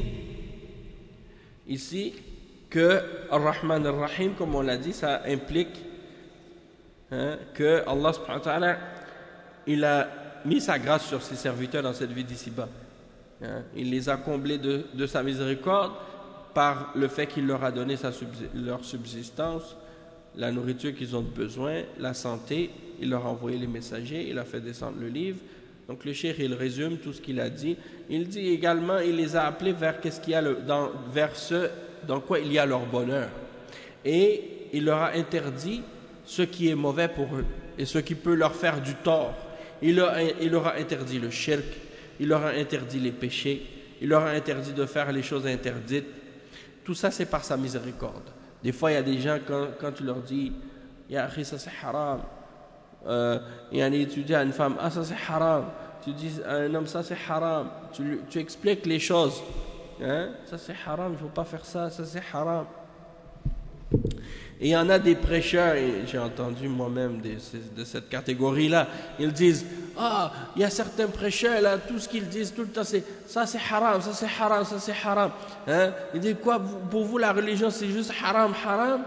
ici que Ar-Rahman Ar-Rahim, comme on l'a dit, ça implique hein, que Allah subhanahu wa ta'ala il a mis sa grâce sur ses serviteurs dans cette vie d'ici-bas. Hein, il les a comblés de, de sa miséricorde par le fait qu'il leur a donné sa subs- leur subsistance, la nourriture qu'ils ont besoin, la santé, il leur a envoyé les messagers, il a fait descendre le livre. Donc le cheikh il résume tout ce qu'il a dit. Il dit également, il les a appelés vers qu'est-ce qu'il y a le, dans, vers ce dans quoi il y a leur bonheur. Et il leur a interdit ce qui est mauvais pour eux et ce qui peut leur faire du tort. Il leur, a, il leur a interdit le shirk, il leur a interdit les péchés, il leur a interdit de faire les choses interdites. Tout ça c'est par sa miséricorde. Des fois il y a des gens quand, quand tu leur dis ya akhi ça c'est haram, euh, tu dis à une femme ah ça c'est haram, tu dis à un homme ça c'est haram, tu, tu expliques les choses. Hein? Ça c'est haram, il ne faut pas faire ça, ça c'est haram. Et il y en a des prêcheurs, et j'ai entendu moi-même de, de cette catégorie-là, ils disent ah, il y a certains prêcheurs là, tout ce qu'ils disent tout le temps c'est ça c'est haram, ça c'est haram, ça c'est haram. Hein? Ils disent quoi, pour vous la religion c'est juste haram, haram.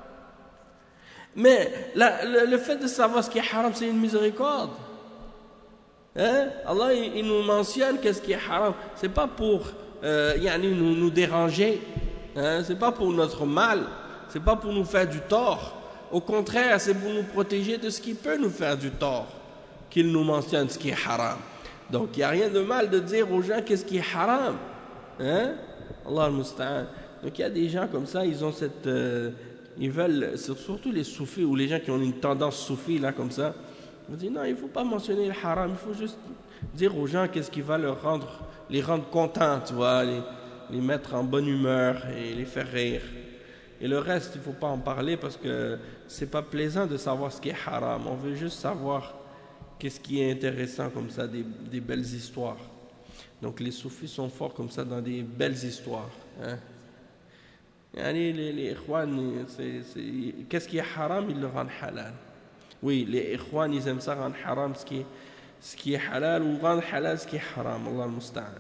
Mais la, le, le fait de savoir ce qui est haram, c'est une miséricorde. Hein? Allah il, il nous mentionne qu'est-ce qui est haram, c'est pas pour Euh, yani nous, nous déranger, hein? C'est pas pour notre mal, c'est pas pour nous faire du tort, au contraire c'est pour nous protéger de ce qui peut nous faire du tort qu'il nous mentionne ce qui est haram. Donc il n'y a rien de mal de dire aux gens qu'est-ce qui est haram, hein? Allah al-Musta'an. Donc il y a des gens comme ça, ils ont cette euh, ils veulent, surtout les soufis ou les gens qui ont une tendance soufie là comme ça, ils disent non il ne faut pas mentionner le haram, il faut juste dire aux gens qu'est-ce qui va leur rendre les rendre contents, tu vois, les, les mettre en bonne humeur et les faire rire. Et le reste, il ne faut pas en parler parce que c'est pas plaisant de savoir ce qui est haram. On veut juste savoir qu'est-ce qui est intéressant comme ça, des, des belles histoires. Donc les soufis sont forts comme ça dans des belles histoires. Hein? Yani les, les ikhwan, c'est, c'est, qu'est-ce qui est haram, ils le rendent halal. Oui, les ikhwan, ils aiment ça rendre haram ce qui est ce qui est halal ou rendre halal ce qui est haram. Allah al-Musta'an.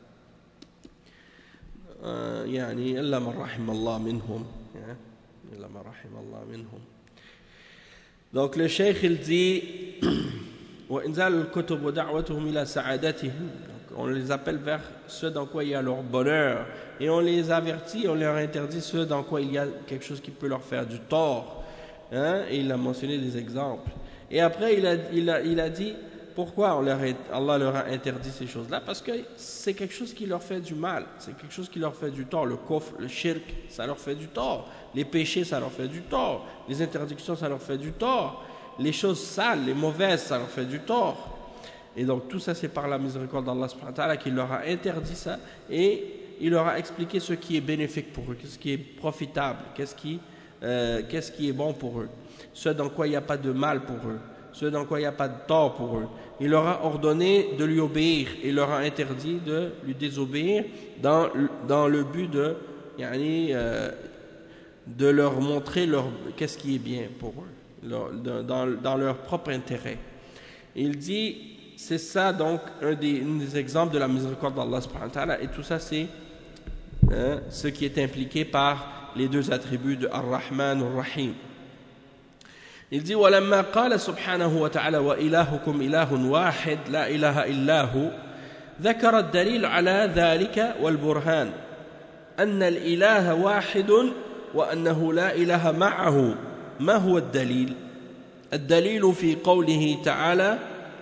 يعني إلا من رحم الله منهم إلا من رحم الله منهم. Donc le cheikh il dit وإنزال الكتب ودعوتهم إلى سعادتهم. On les appelle vers ce dans quoi il y a leur bonheur et on les avertit, on leur interdit ce dans quoi il y a quelque chose qui peut leur faire du tort. Hein? Et il a mentionné des exemples. Et après il a, il a, il a dit pourquoi on leur a, Allah leur a interdit ces choses-là? Parce que c'est quelque chose qui leur fait du mal, c'est quelque chose qui leur fait du tort. Le kufr, le shirk, ça leur fait du tort. Les péchés, ça leur fait du tort. Les interdictions, ça leur fait du tort. Les choses sales, les mauvaises, ça leur fait du tort. Et donc tout ça, c'est par la miséricorde d'Allah subhanahu wa ta'ala qui leur a interdit ça. Et il leur a expliqué ce qui est bénéfique pour eux, ce qui est profitable, qu'est-ce qui, euh, qu'est-ce qui est bon pour eux, ce dans quoi il n'y a pas de mal pour eux, ce dans quoi il n'y a pas de tort pour eux. Il leur a ordonné de lui obéir et leur a interdit de lui désobéir dans, dans le but de, yani, euh, de leur montrer leur, qu'est-ce qui est bien pour eux, leur, dans, dans leur propre intérêt. Il dit, c'est ça donc un des, un des exemples de la miséricorde d'Allah subhanahu wa ta'ala, et tout ça c'est hein, ce qui est impliqué par les deux attributs de Ar-Rahman Ar-Rahim. Il dit وَلَمَّا قَالَ سُبْحَانَهُ وَتَعَالَى وَإِلَهُكُمْ إِلَهٌ وَاحِدٌ لَا إِلَهَ إِلَّا هُوَ ذكر الدليل على ذلك والبرهان أن الإله واحد وأنه لا إله معه. ما هو الدليل؟ الدليل في قوله تعالى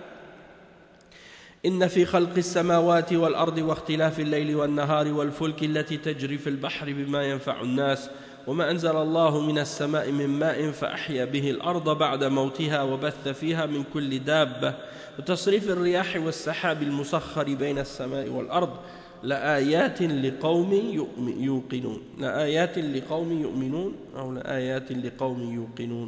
إن في خلق السماوات والأرض واختلاف الليل والنهار والفلك التي تجري في البحر بما ينفع الناس وما أنزل الله من السماء من ماء فأحيا به الأرض بعد موتها وبث فيها من كل دابة وتصريف الرياح والسحاب المسخر بين السماء والأرض لآيات لقوم يوقنون لآيات لقوم يؤمنون أو لآيات لقوم يوقنون.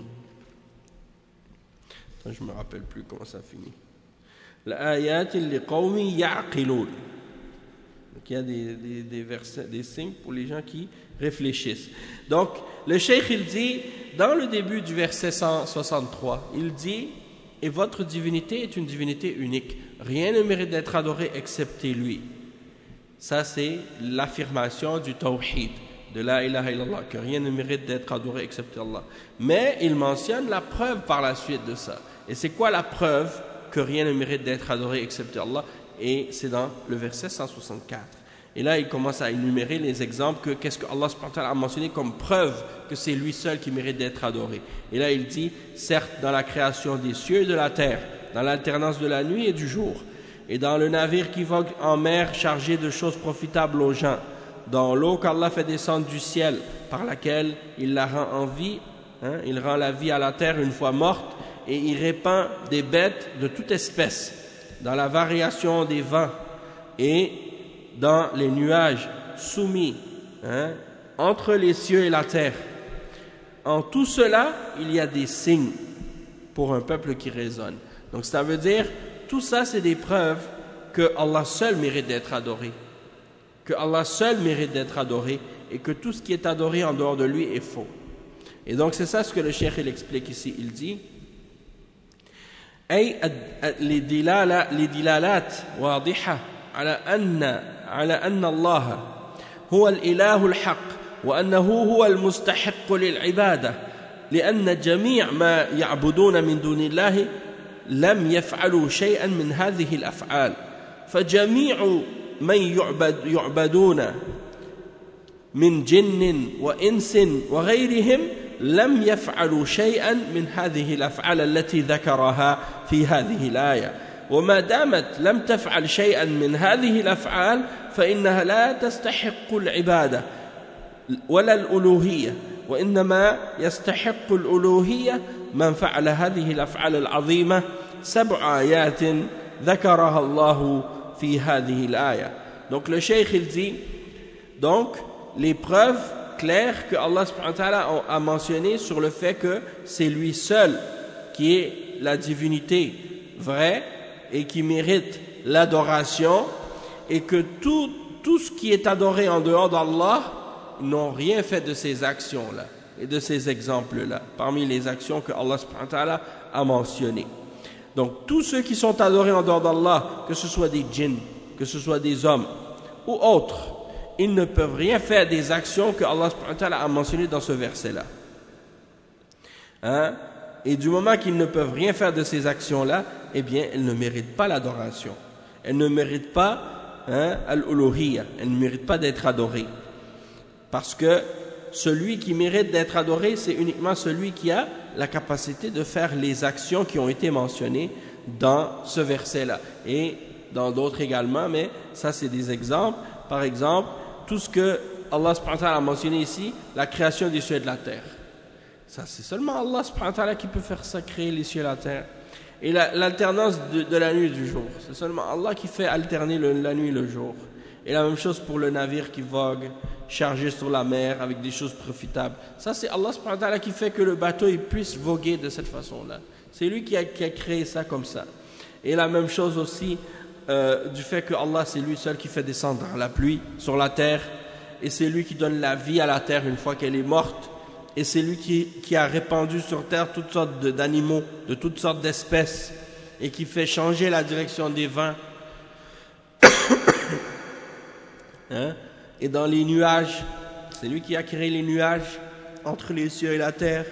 Je me rappelle plus comment ça finit. لآيات لقوم يعقلون. Donc il y a des, des, des versets, des signes pour les gens qui réfléchissent. Donc le cheikh il dit dans le début du verset cent soixante-trois, il dit et votre divinité est une divinité unique. Rien ne mérite d'être adoré excepté lui. Ça c'est l'affirmation du tawhid, de la ilaha illallah, que rien ne mérite d'être adoré excepté Allah. Mais il mentionne la preuve par la suite de ça. Et c'est quoi la preuve que rien ne mérite d'être adoré excepté Allah? Et c'est dans le verset cent soixante-quatre. Et là, il commence à énumérer les exemples que qu'est-ce que Allah subhanahu wa ta'ala a mentionné comme preuve que c'est lui seul qui mérite d'être adoré. Et là, il dit, certes, dans la création des cieux et de la terre, dans l'alternance de la nuit et du jour, et dans le navire qui vogue en mer chargé de choses profitables aux gens, dans l'eau qu'Allah fait descendre du ciel, par laquelle il la rend en vie, hein, il rend la vie à la terre une fois morte, et il répand des bêtes de toute espèce, dans la variation des vents et dans les nuages soumis hein, entre les cieux et la terre. En tout cela, il y a des signes pour un peuple qui raisonne. Donc ça veut dire, tout ça c'est des preuves que Allah seul mérite d'être adoré, que Allah seul mérite d'être adoré et que tout ce qui est adoré en dehors de lui est faux. Et donc c'est ça ce que le cheikh il explique ici. Il dit أي لدلالات واضحة على أن على أن الله هو الإله الحق وأنه هو المستحق للعبادة لأن جميع ما يعبدون من دون الله لم يفعلوا شيئا من هذه الأفعال فجميع من يعبد يعبدون من جن وإنس وغيرهم لم يفعلوا شيئا من هذه الأفعال التي ذكرها في هذه الآية وما دامت لم تفعل شيئا من هذه الأفعال فإنها لا تستحق العبادة ولا الألوهية وإنما يستحق الألوهية من فعل هذه الأفعال العظيمة سبع آيات ذكرها الله في هذه الآية. Donc le cheikh il dit donc les preuves claires que Allah subhanahu wa ta'ala a mentionné sur le fait que c'est lui seul qui est la divinité vraie et qui mérite l'adoration et que tout, tout ce qui est adoré en dehors d'Allah n'ont rien fait de ces actions-là et de ces exemples-là parmi les actions que Allah subhanahu wa ta'ala a mentionnées. Donc tous ceux qui sont adorés en dehors d'Allah, que ce soit des djinns, que ce soit des hommes ou autres, ils ne peuvent rien faire des actions que Allah subhanahu wa ta'ala a mentionnées dans ce verset-là. Hein? Et du moment qu'ils ne peuvent rien faire de ces actions-là, eh bien, elles ne méritent pas l'adoration. Elles ne méritent pas hein, al-uluhiyya. Elles ne méritent pas d'être adorées. Parce que celui qui mérite d'être adoré, c'est uniquement celui qui a la capacité de faire les actions qui ont été mentionnées dans ce verset-là. Et dans d'autres également, mais ça, c'est des exemples. Par exemple, tout ce que Allah subhanahu wa ta'ala a mentionné ici, la création des cieux et de la terre. Ça, c'est seulement Allah subhanahu wa ta'ala qui peut faire ça, créer les cieux et la terre. Et la, l'alternance de, de la nuit et du jour. C'est seulement Allah qui fait alterner le, la nuit et le jour. Et la même chose pour le navire qui vogue, chargé sur la mer avec des choses profitables. Ça, c'est Allah subhanahu wa ta'ala qui fait que le bateau il puisse voguer de cette façon-là. C'est lui qui a, qui a créé ça comme ça. Et la même chose aussi euh, du fait que Allah, c'est lui seul qui fait descendre la pluie sur la terre. Et c'est lui qui donne la vie à la terre une fois qu'elle est morte. Et c'est lui qui, qui a répandu sur terre toutes sortes de, d'animaux, de toutes sortes d'espèces. Et qui fait changer la direction des vents. Hein? Et dans les nuages, c'est lui qui a créé les nuages entre les cieux et la terre.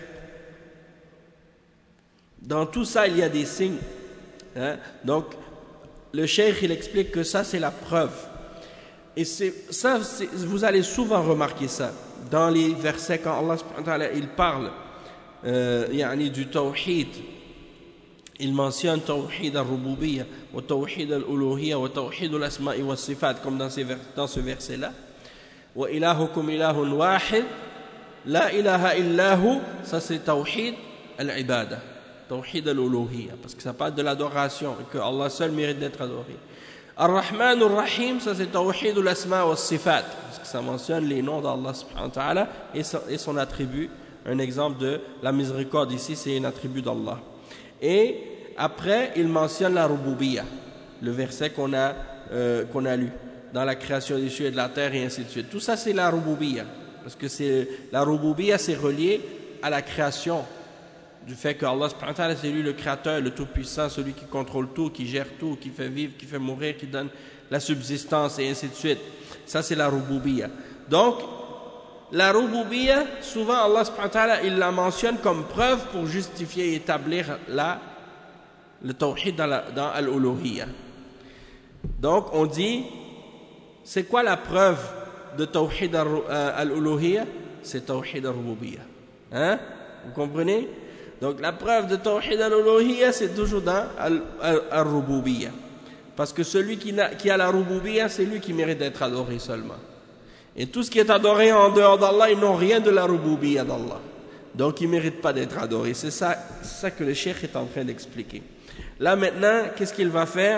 Dans tout ça, il y a des signes. Hein? Donc, le cheikh, il explique que ça, c'est la preuve. Et c'est, ça, c'est, vous allez souvent remarquer ça dans les versets quand Allah subhanahu wa ta'ala, il parle euh, yani du tawhid. Il mentionne tawhid al-rububiyya wa tawhid al-uluhiyya wa tawhid al-asma'i wa sifat comme dans, ces, dans ce verset-là. Wa ilahukum ilahun wahid la ilaha illahu, ça c'est tawhid al-ibada, tawhid al-uluhiyya, parce que ça parle de l'adoration et que Allah seul mérite d'être adoré. Ar-Rahman ar-Rahim, ça c'est tawhid al-asma' wa sifat, parce que ça mentionne les noms d'Allah subhanahu wa ta'ala et son, et son attribut. Un exemple de la miséricorde ici, c'est un attribut d'Allah. Et après, il mentionne la rububiyya, le verset qu'on a, euh, qu'on a lu, dans la création des cieux et de la terre et ainsi de suite. Tout ça, c'est la rububiyya, parce que c'est, la rububiyya, c'est relié à la création, du fait que Allah subhanahu wa ta'ala, c'est lui le créateur, le tout-puissant, celui qui contrôle tout, qui gère tout, qui fait vivre, qui fait mourir, qui donne la subsistance et ainsi de suite. Ça, c'est la rububiyya. Donc, la rububiyya, souvent Allah subhanahu wa ta'ala, il la mentionne comme preuve pour justifier et établir la, le tawhid dans, la, dans al-uluhiyya. Donc on dit, c'est quoi la preuve de tawhid al-uluhiyya? C'est tawhid al-rububiyya. Hein? Vous comprenez? Donc la preuve de tawhid al-uluhiyya, c'est toujours dans al-rububiyya. Parce que celui qui a, qui a la rububiyya, c'est lui qui mérite d'être adoré seulement. Et tout ce qui est adoré en dehors d'Allah, ils n'ont rien de la rububiyya d'Allah. Donc ils ne méritent pas d'être adorés. C'est ça, c'est ça que le cheikh est en train d'expliquer. Là maintenant, qu'est-ce qu'il va faire?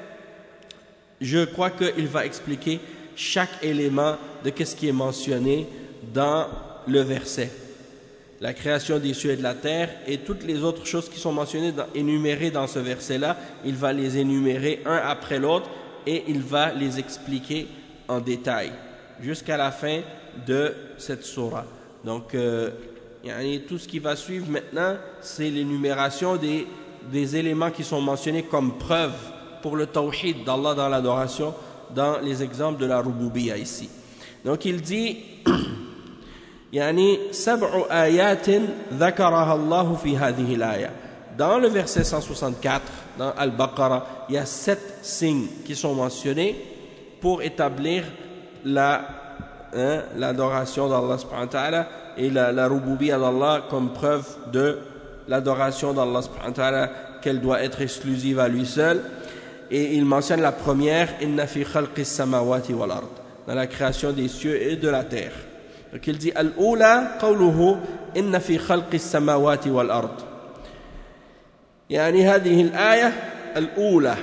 Je crois qu'il va expliquer chaque élément de ce qui est mentionné dans le verset. La création des cieux et de la terre et toutes les autres choses qui sont mentionnées, dans, énumérées dans ce verset-là, il va les énumérer un après l'autre et il va les expliquer en détail jusqu'à la fin de cette sourate. Donc, euh, tout ce qui va suivre maintenant, c'est l'énumération des, des éléments qui sont mentionnés comme preuve pour le tawhid d'Allah dans l'adoration, dans les exemples de la rububiyya ici. Donc, il dit يعني سبع آيات ذكرها الله في هذه الآية. Dans le verset cent soixante-quatre, dans Al-Baqarah, il y a sept signes qui sont mentionnés pour établir la, hein, l'adoration d'Allah subhanahu wa ta'ala et la, la rububiyya d'Allah comme preuve de l'adoration d'Allah subhanahu wa ta'ala, qu'elle doit être exclusive à lui seul. Et il mentionne la première, inna fi khalqis samawati wal ard, dans la création des cieux et de la terre. Donc il dit al-ula qawluhu inna fi khalqis samawati wal ard. يعني هذه الآية الأولى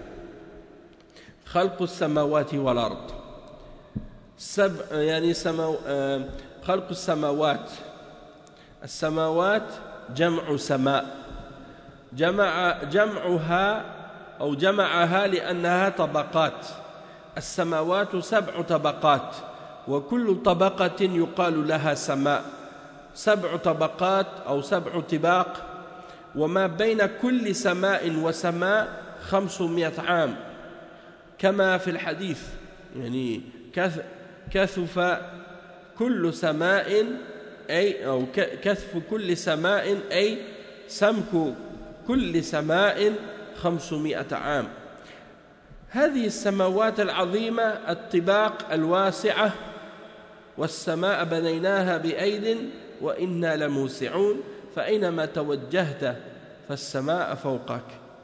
خلق السماوات والأرض سبع يعني سمو خلق السماوات السماوات جمع سماء جمع جمعها أو جمعها لأنها طبقات السماوات سبع طبقات وكل طبقة يقال لها سماء سبع طبقات أو سبع طباق وما بين كل سماء وسماء خمسمائة عام كما في الحديث يعني كثف كل سماء أي أو كثف كل سماء أي سمك كل سماء خمسمائة عام. هذه السماوات العظيمة الطباق الواسعة والسماء بنيناها بأيد وإنا لموسعون فأينما توجهت فالسماء فوقك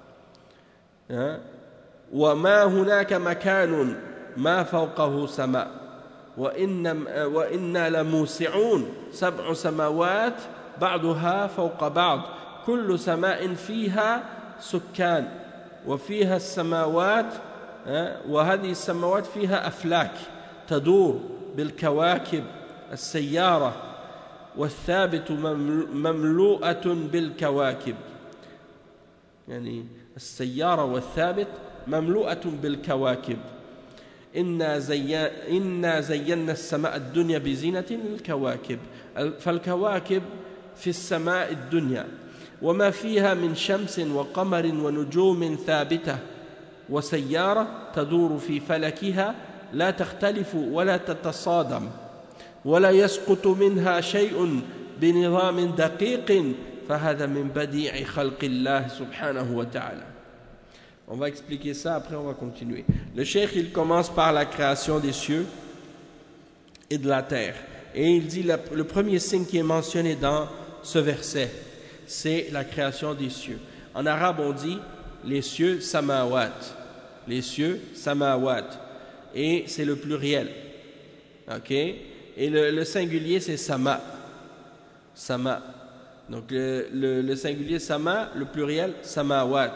وما هناك مكان ما فوقه سماء وإن وإنا لموسعون سبع سماوات بعضها فوق بعض كل سماء فيها سكان وفيها السماوات وهذه السماوات فيها أفلاك تدور بالكواكب السيارة والثابت مملوءة بالكواكب يعني السيارة والثابت مملوءة بالكواكب إنا زي إنا زينا السماء الدنيا بزينة الكواكب فالكواكب في السماء الدنيا وما فيها من شمس وقمر ونجوم ثابتة وسيارة تدور في فلكها لا تختلف ولا تتصادم ولا يسقط منها شيء بنظام دقيق فهذا من بديع خلق الله سبحانه وتعالى. On va expliquer ça, après on va continuer. Le cheikh, il commence par la création des cieux et de la terre. Et il dit, le, le premier signe qui est mentionné dans ce verset, c'est la création des cieux. En arabe, on dit les cieux samawat. Les cieux samawat. Et c'est le pluriel. Ok? Et le, le singulier, c'est sama. Sama. Donc le, le, le singulier sama, le pluriel samawat.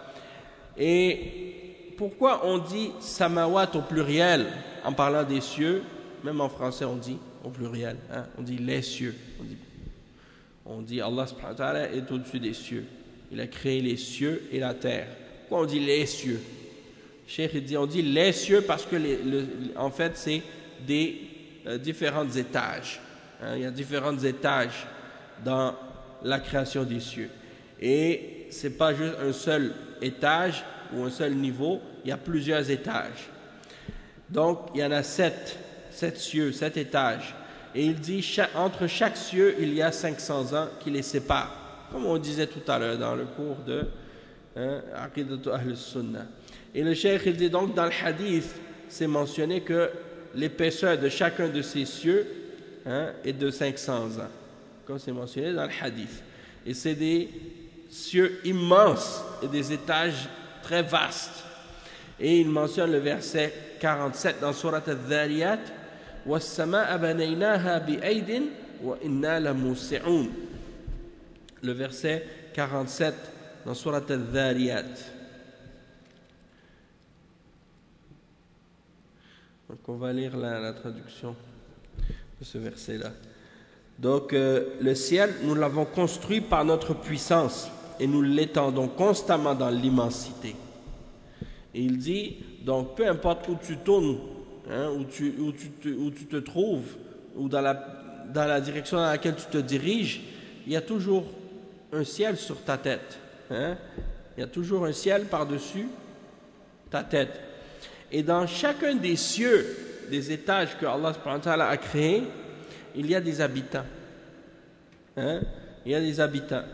Et pourquoi on dit samawat au pluriel en parlant des cieux? Même en français on dit au pluriel, hein? On dit les cieux. On dit, on dit Allah subhanahu wa ta'ala est au-dessus des cieux. Il a créé les cieux et la terre. Pourquoi on dit les cieux? Cheikh dit on dit les cieux parce que les, le, en fait c'est des euh, différents étages. Hein? Il y a différents étages dans la création des cieux. Et c'est pas juste un seul étage ou un seul niveau, il y a plusieurs étages. Donc, il y en a sept, sept cieux, sept étages. Et il dit, chaque, entre chaque cieux, il y a cinq cents ans qui les séparent. Comme on disait tout à l'heure dans le cours de Aqidatu Ahl Sunnah. Et le cheikh, il dit donc, dans le hadith, c'est mentionné que l'épaisseur de chacun de ces cieux hein, est de cinq cents ans. Comme c'est mentionné dans le hadith. Et c'est des cieux immenses et des étages très vastes. Et il mentionne le verset quarante-sept dans Surat Al-Dhariyat وَالسَّمَاءَ بَنَيْنَاهَا بِأَيْدٍ وَإِنَّا لَمُوسِعُونَ. Le verset quarante-sept dans Surat Al-Dhariyat. Donc on va lire la, la traduction de ce verset-là. Donc euh, le ciel, nous l'avons construit par notre puissance et nous l'étendons constamment dans l'immensité. Et il dit, donc peu importe où tu tournes, hein, où, tu, où, tu te, où tu te trouves, ou dans la, dans la direction dans laquelle tu te diriges, il y a toujours un ciel sur ta tête. Hein? Il y a toujours un ciel par-dessus ta tête. Et dans chacun des cieux, des étages que Allah subhanahu wa ta'ala a créés, il y a des habitants. Hein? Il y a des habitants.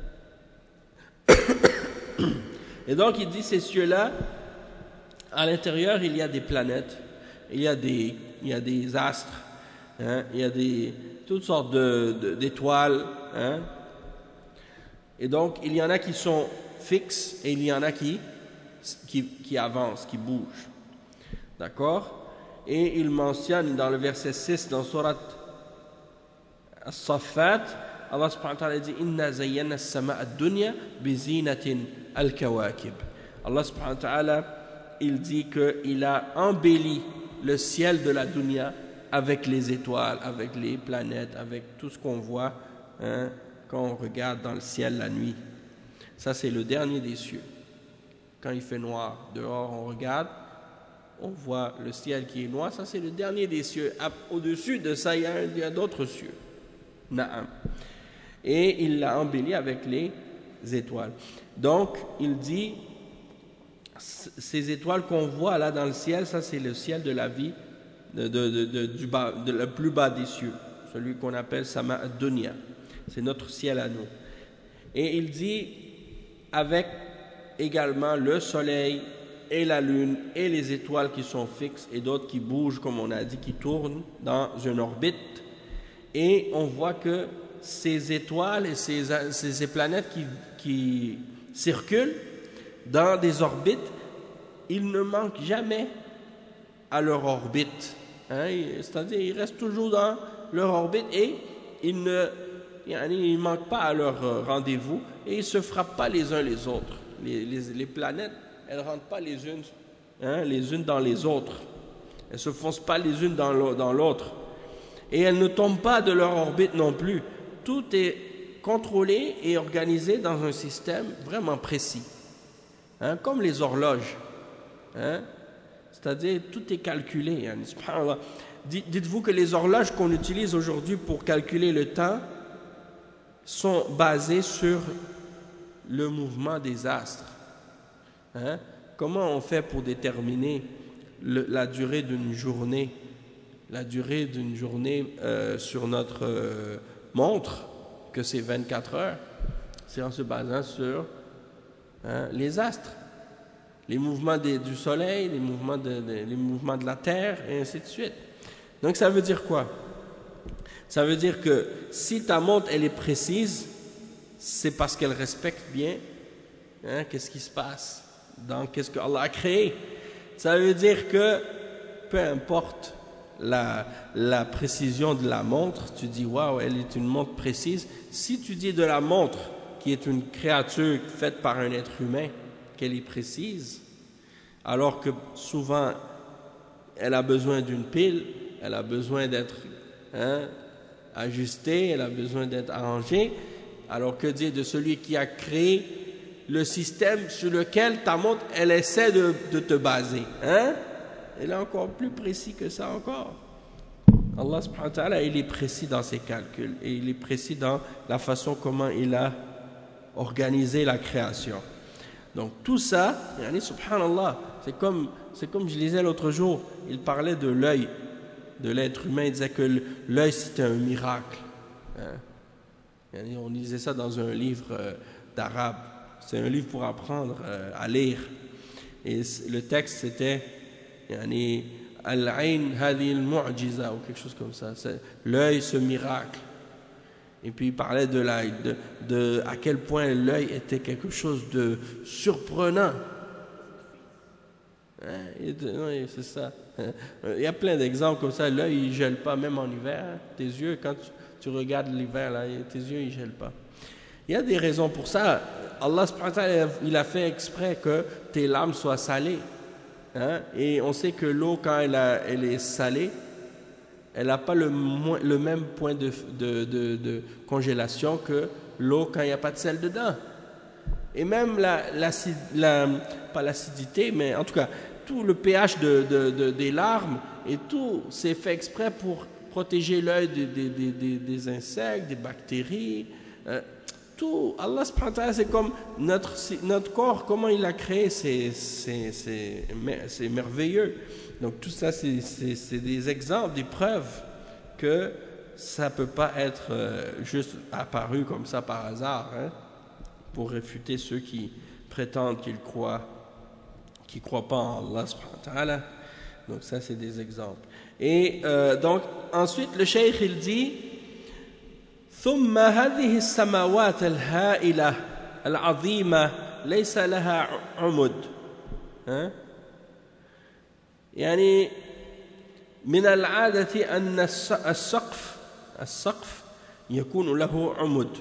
Et donc il dit ces cieux-là, à l'intérieur il y a des planètes, il y a des, il y a des astres, hein? Il y a des, toutes sortes de, de, d'étoiles. Hein? Et donc il y en a qui sont fixes et il y en a qui, qui, qui avancent, qui bougent. D'accord? Et il mentionne dans le verset six dans Surat As-Saffat, Allah subhanahu wa ta'ala dit Inna zayyana as-sama'a ad-dunya bi zinatin al-kawakib. Allah subhanahu wa ta'ala, il dit qu'il a embelli le ciel de la dunya avec les étoiles, avec les planètes, avec tout ce qu'on voit hein, quand on regarde dans le ciel la nuit. Ça, c'est le dernier des cieux. Quand il fait noir, dehors, on regarde, on voit le ciel qui est noir. Ça, c'est le dernier des cieux. Au-dessus de ça, il y a, il y a d'autres cieux. Na'am. Et il l'a embelli avec les étoiles. Donc, il dit, ces étoiles qu'on voit là dans le ciel, ça c'est le ciel de la vie, de, de, de, de, du bas, de le plus bas des cieux, celui qu'on appelle Sama ad-Dunya. C'est notre ciel à nous. Et il dit, avec également le soleil et la lune et les étoiles qui sont fixes et d'autres qui bougent, comme on a dit, qui tournent dans une orbite. Et on voit que ces étoiles et ces, ces, ces planètes qui, qui circulent dans des orbites, ils ne manquent jamais à leur orbite. Hein? C'est-à-dire ils restent toujours dans leur orbite et ils ne ils manquent pas à leur rendez-vous et ils ne se frappent pas les uns les autres. Les, les, les planètes, elles ne rentrent pas les unes hein, les unes dans les autres. Elles ne se foncent pas les unes dans l'autre. Et elles ne tombent pas de leur orbite non plus. Tout est contrôlé et organisé dans un système vraiment précis. Hein, comme les horloges. Hein, c'est-à-dire, tout est calculé. Hein, subhanallah. Dites-vous que les horloges qu'on utilise aujourd'hui pour calculer le temps sont basées sur le mouvement des astres. Hein? Comment on fait pour déterminer le, la durée d'une journée, la durée d'une journée euh, sur notre euh, montre, que c'est vingt-quatre heures? C'est en se basant sur hein, les astres, les mouvements des, du soleil, les mouvements de, de, les mouvements de la terre, et ainsi de suite. Donc ça veut dire quoi? Ça veut dire que si ta montre elle est précise, c'est parce qu'elle respecte bien hein, qu'est-ce qui se passe, dans qu'est-ce que Allah a créé. Ça veut dire que peu importe la, la précision de la montre, tu dis waouh, elle est une montre précise. Si tu dis de la montre qui est une créature faite par un être humain qu'elle est précise, alors que souvent elle a besoin d'une pile, elle a besoin d'être hein, ajustée, elle a besoin d'être arrangée. Alors que dire de celui qui a créé le système sur lequel ta montre, elle essaie de, de te baser. Hein? Elle est encore plus précis que ça encore. Allah subhanahu wa ta'ala, il est précis dans ses calculs et il est précis dans la façon comment il a organisé la création. Donc tout ça, yani, subhanallah, c'est comme, c'est comme je lisais l'autre jour, il parlait de l'œil de l'être humain, il disait que l'œil c'était un miracle. Hein? On lisait ça dans un livre euh, d'arabe. C'est un livre pour apprendre euh, à lire. Et le texte c'était yani, Al-Ain Hadi al-Mu'jiza ou quelque chose comme ça. L'œil, ce miracle. Et puis il parlait de, la, de, de à quel point l'œil était quelque chose de surprenant. Hein? Oui, c'est ça. Il y a plein d'exemples comme ça. L'œil, il ne gèle pas, même en hiver. Tes yeux, quand tu, tu regardes l'hiver, là, tes yeux, ils ne gèlent pas. Il y a des raisons pour ça. Allah, il a fait exprès que tes larmes soient salées. Hein? Et on sait que l'eau, quand elle, a, elle est salée, elle n'a pas le, le même point de, de, de, de congélation que l'eau quand il n'y a pas de sel dedans. Et même la, la, la, pas l'acidité, mais en tout cas, tout le pH de, de, de, des larmes et tout, c'est fait exprès pour protéger l'œil des, des, des, des insectes, des bactéries. Euh, tout, Allah subhanahu wa ta'ala, c'est comme notre, notre corps, comment il a créé, c'est, c'est, c'est, c'est merveilleux. Donc tout ça, c'est, c'est, c'est des exemples, des preuves que ça ne peut pas être euh, juste apparu comme ça par hasard, hein, pour réfuter ceux qui prétendent qu'ils croient, qui ne croient pas en Allah subhanahu wa ta'ala. Donc ça, c'est des exemples. Et euh, donc, ensuite, le cheikh, il dit ثم هذه السماوات الهائلة العظيمة ليس لها عمد. hein? يعني من العادة أن السقف السقف يكون له عمد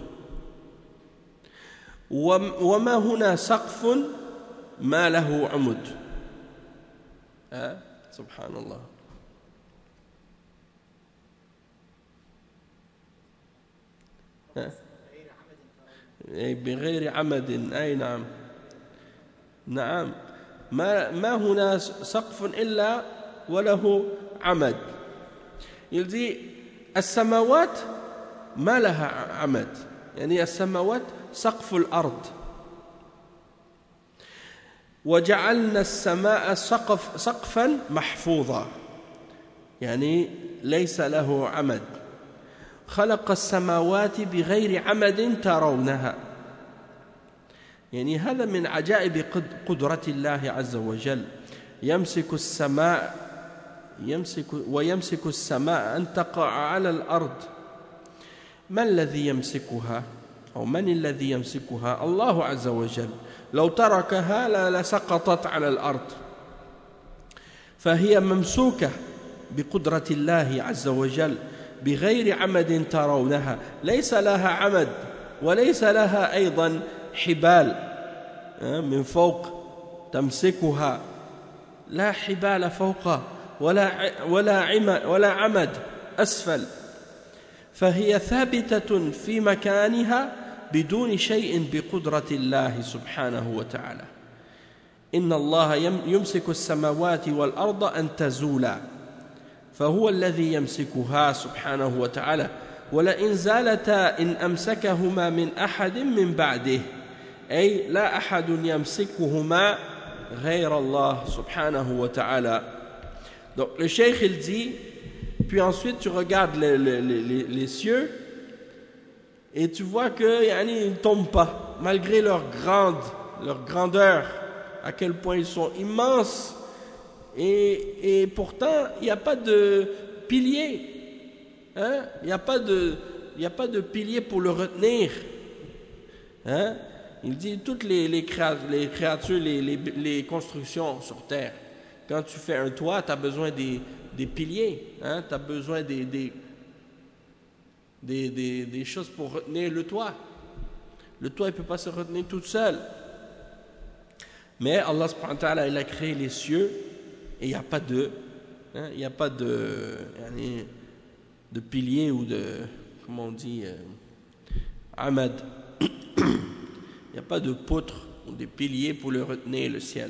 وما هنا سقف ما له عمد. hein? سبحان الله. بغير عمد. أي نعم نعم ما ما هنا سقف إلا وله عمد. il dit السماوات ما لها عمد يعني السماوات سقف الأرض وجعلنا السماء سقف سقفا محفوظا يعني ليس له عمد. خلق السماوات بغير عمد ترونها. يعني هذا من عجائب قدرة الله عز وجل. يمسك السماء يمسك ويمسك السماء أن تقع على الأرض. ما الذي يمسكها أو من الذي يمسكها؟ الله عز وجل. لو تركها لسقطت على الأرض. فهي ممسوكة بقدرة الله عز وجل بغير عمد ترونها. ليس لها عمد وليس لها أيضا حبال من فوق تمسكها لا حبال فوقه ولا ولا عمد ولا عمد أسفل فهي ثابتة في مكانها بدون شيء بقدرة الله سبحانه وتعالى إن الله يمسك السماوات والأرض أن تزولا فهو الذي يمسكها سبحانه وتعالى ولئن زالتا إن أمسكهما من أحد من بعده أي لا أحد يمسكهما غير الله سبحانه وتعالى. Donc le cheikh il dit, puis ensuite tu regardes les, les, les, les cieux et tu vois que yani, ils ne tombent pas malgré leur grande, leur grandeur, à quel point ils sont immenses et, et pourtant il n'y a pas de pilier. Hein? Il n'y a pas de, il n'y a pas de pilier pour le retenir. Hein? Il dit toutes les, les, créa, les créatures, les, les, les constructions sur terre. Quand tu fais un toit, tu as besoin des, des piliers. Hein? Tu as besoin des, des, des, des, des choses pour retenir le toit. Le toit ne peut pas se retenir tout seul. Mais Allah subhanahu wa ta'ala, il a créé les cieux et il n'y a pas de, hein? Il n'y a pas de, yani, de piliers ou de, comment on dit, euh, amad. Il n'y a pas de poutres ou des piliers pour le retenir, le ciel.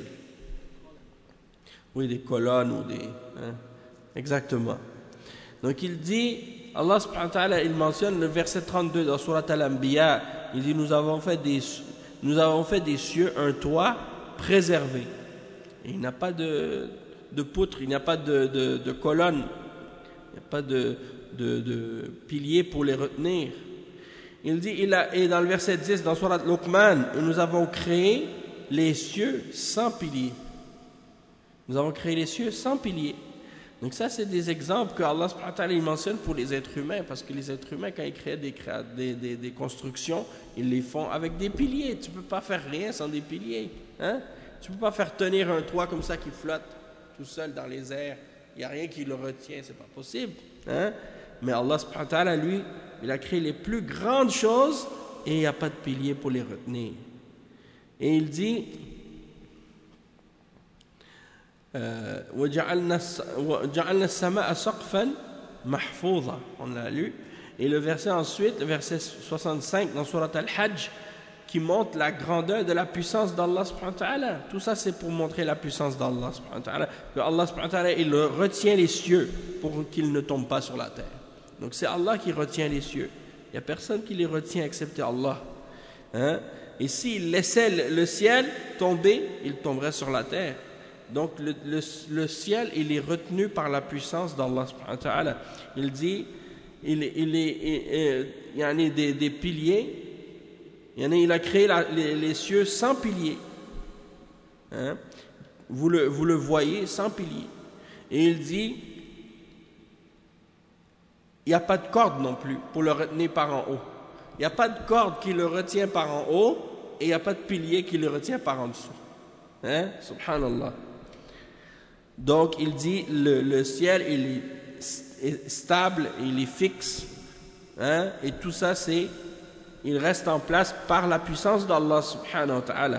Oui, des colonnes ou des... Hein, exactement. Donc il dit, Allah subhanahu wa ta'ala, il mentionne le verset trente-deux dans Surat Al-Anbiya, il dit, nous avons fait des, nous avons fait des cieux un toit préservé. Et il n'y a pas de, de poutres, il n'y a pas de, de, de colonnes, il n'y a pas de... De, de piliers pour les retenir. Il dit, il a, et dans le verset dix, dans Surat Luqman, nous avons créé les cieux sans piliers. Nous avons créé les cieux sans piliers. Donc ça, c'est des exemples que Allah subhanahu wa ta'ala mentionne pour les êtres humains, parce que les êtres humains, quand ils créent des, des, des, des constructions, ils les font avec des piliers. Tu ne peux pas faire rien sans des piliers. Hein? Tu ne peux pas faire tenir un toit comme ça qui flotte tout seul dans les airs. Il n'y a rien qui le retient, c'est pas possible. Hein? Mais Allah subhanahu wa ta'ala, lui, il a créé les plus grandes choses et il n'y a pas de pilier pour les retenir. Et il dit وَجَعَلْنَا السَّمَاءَ سَقْفًا مَحْفُوظًا. On l'a lu. Et le verset ensuite, le verset soixante-cinq dans Surat Al-Hajj, qui montre la grandeur de la puissance d'Allah subhanahu wa ta'ala. Tout ça, c'est pour montrer la puissance d'Allah subhanahu wa ta'ala. Que Allah subhanahu wa ta'ala, il retient les cieux pour qu'ils ne tombent pas sur la terre. Donc c'est Allah qui retient les cieux. Il n'y a personne qui les retient excepté Allah. Hein? Et s'il laissait le, le ciel tomber, il tomberait sur la terre. Donc le, le, le ciel, il est retenu par la puissance d'Allah subhanahu wa ta'ala. Il dit, il, il est, il, il y en a des, des piliers. Il, y en a, il a créé la, les, les cieux sans piliers. Hein? Vous, le, vous le voyez sans piliers. Et il dit, il n'y a pas de corde non plus pour le retenir par en haut. Il n'y a pas de corde qui le retient par en haut et il n'y a pas de pilier qui le retient par en dessous. Hein? Subhanallah. Donc il dit le, le ciel il est stable, il est fixe. Hein? Et tout ça c'est, il reste en place par la puissance d'Allah subhanahu wa ta'ala.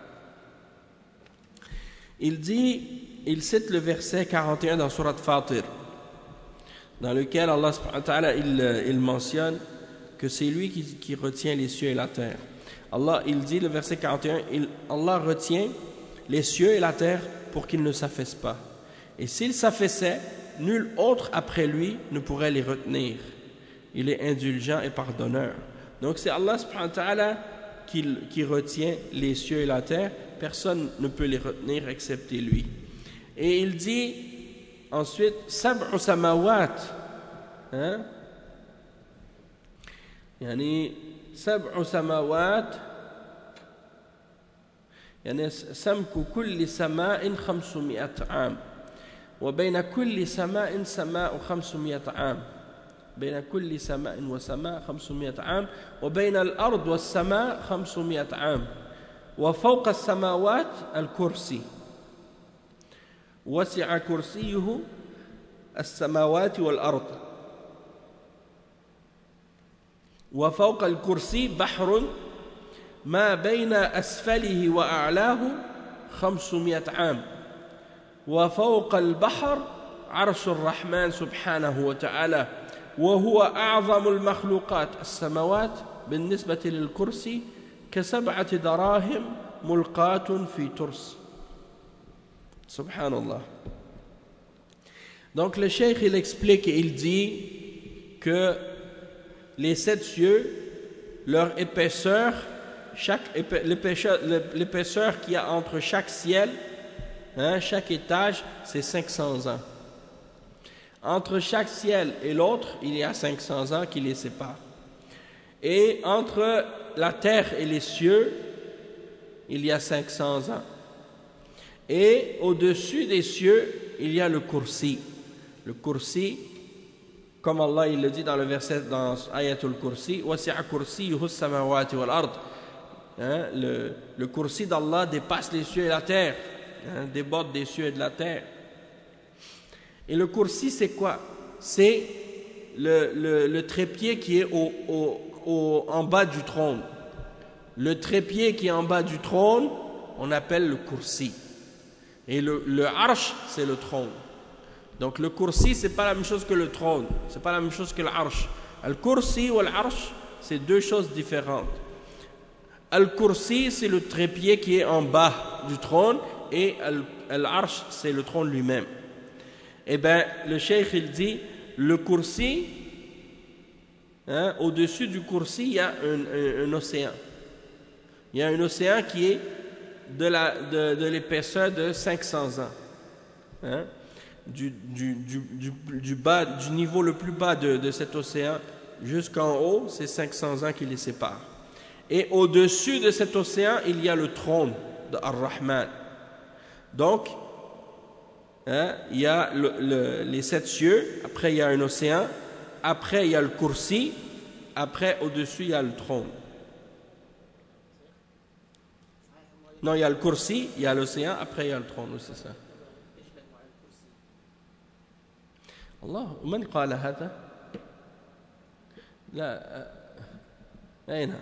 Il dit, il cite le verset quarante et un dans Surat Fatir, dans lequel Allah subhanahu wa ta'ala il, il mentionne que c'est lui qui, qui retient les cieux et la terre. Allah, il dit le verset quarante et un, il, Allah retient les cieux et la terre pour qu'ils ne s'affaissent pas. Et s'ils s'affaissaient, nul autre après lui ne pourrait les retenir. Il est indulgent et pardonneur. Donc c'est Allah subhanahu wa ta'ala qui, qui retient les cieux et la terre. Personne ne peut les retenir excepté lui. Et il dit ensuite, sab'u samawat. Hein? يعني سبع سماوات يعني سمك كل سماء خمسمائة عام وبين كل سماء سماء خمسمائة عام بين كل سماء وسماء خمسمائة عام وبين الأرض والسماء خمسمائة عام وفوق السماوات الكرسي وسع كرسيه السماوات والأرض وفوق الكرسي بحر ما بين أسفله وأعلاه خمسمائة عام وفوق البحر عرش الرحمن سبحانه وتعالى وهو أعظم المخلوقات السماوات بالنسبة للكرسي كسبعة دراهم ملقاة في ترس. Subhanallah. Donc le cheikh il explique et il dit que les sept cieux, leur épaisseur, chaque épais, l'épaisseur, l'épaisseur qu'il y a entre chaque ciel, hein, chaque étage, c'est cinq cents ans. Entre chaque ciel et l'autre, il y a cinq cents ans qui les séparent. Et entre la terre et les cieux, il y a cinq cents ans. Et au-dessus des cieux, il y a le kursi. Le kursi, comme Allah il le dit dans le verset dans Ayatul Kursi, wasi'a kursiyuhu as-samawati wal ard. Le, le kursi d'Allah dépasse les cieux et la terre, hein, déborde des cieux et de la terre. Et le kursi, c'est quoi? C'est le, le, le trépied qui est au, au, au, en bas du trône. Le trépied qui est en bas du trône, on appelle le kursi. Et le, le arsh, c'est le trône. Donc le kursi, c'est pas la même chose que le trône. C'est pas la même chose que l'arsh. Al-kursi ou l'arsh, c'est deux choses différentes. Al-kursi, c'est le trépied qui est en bas du trône, et al-arsh, c'est le trône lui-même. Eh bien, le cheikh, il dit, le kursi, hein, au-dessus du kursi, il y a un, un, un océan. Il y a un océan qui est de, la, de, de l'épaisseur de cinq cents ans. Hein, du, du, du, du, du, bas, du niveau le plus bas de, de cet océan jusqu'en haut, c'est cinq cents ans qui les séparent. Et au-dessus de cet océan, il y a le trône de Ar-Rahman. Donc, hein, il y a le, le, les sept cieux, après il y a un océan, après il y a le kursi, après au-dessus il y a le trône. Non, il y a le kursi, il y a l'océan, après il y a le trône, c'est ça. Allah, من قال هذا؟ لا أين؟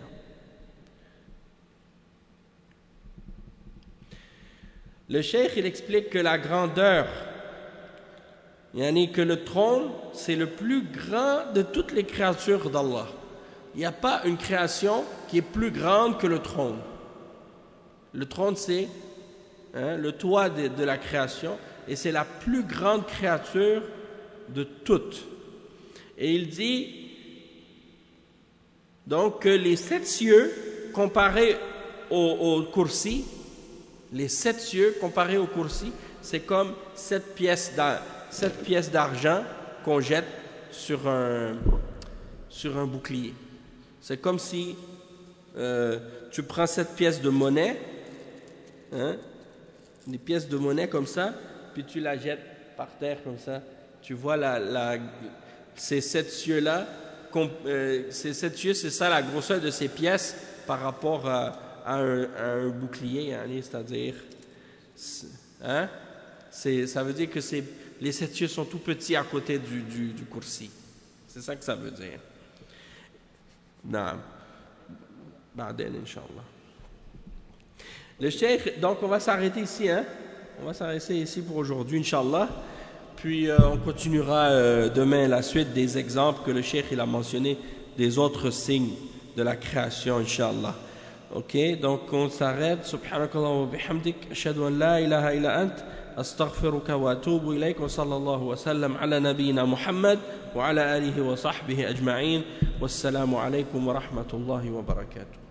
Le cheikh il explique que la grandeur, yani que le trône, c'est le plus grand de toutes les créatures d'Allah. Il n'y a pas une création qui est plus grande que le trône. Le trône, c'est hein, le toit de, de la création, et c'est la plus grande créature de toutes. Et il dit donc que les sept cieux comparés au, au kursi, les sept cieux comparés au kursi, c'est comme sept pièces d'argent, sept pièces d'argent qu'on jette sur un, sur un bouclier. C'est comme si euh, tu prends cette pièce de monnaie, hein, des pièces de monnaie comme ça, puis tu la jettes par terre comme ça. Tu vois la, la, ces sept cieux-là, euh, ces sept cieux, c'est ça la grosseur de ces pièces par rapport à, à, un, à un bouclier, hein, c'est-à-dire, hein, c'est, ça veut dire que c'est, les sept cieux sont tout petits à côté du, du, du kursi. C'est ça que ça veut dire. Naam. Ba'den, Inch'Allah. Le cheikh, donc on va s'arrêter ici, hein? On va s'arrêter ici pour aujourd'hui, Inch'Allah. Puis euh, on continuera euh, demain la suite des exemples que le cheikh il a mentionné des autres signes de la création, Inch'Allah. Ok, donc on s'arrête. Subhanakallah wa bihamdik. Ashhadu an la ilaha illa ant. Astaghfiruka wa atubu ilayk. Wa sallallahu wa sallam ala nabiyyina Muhammad wa ala alihi wa sahbihi ajma'in. Wassalamu alaykum wa rahmatullahi wa barakatuh.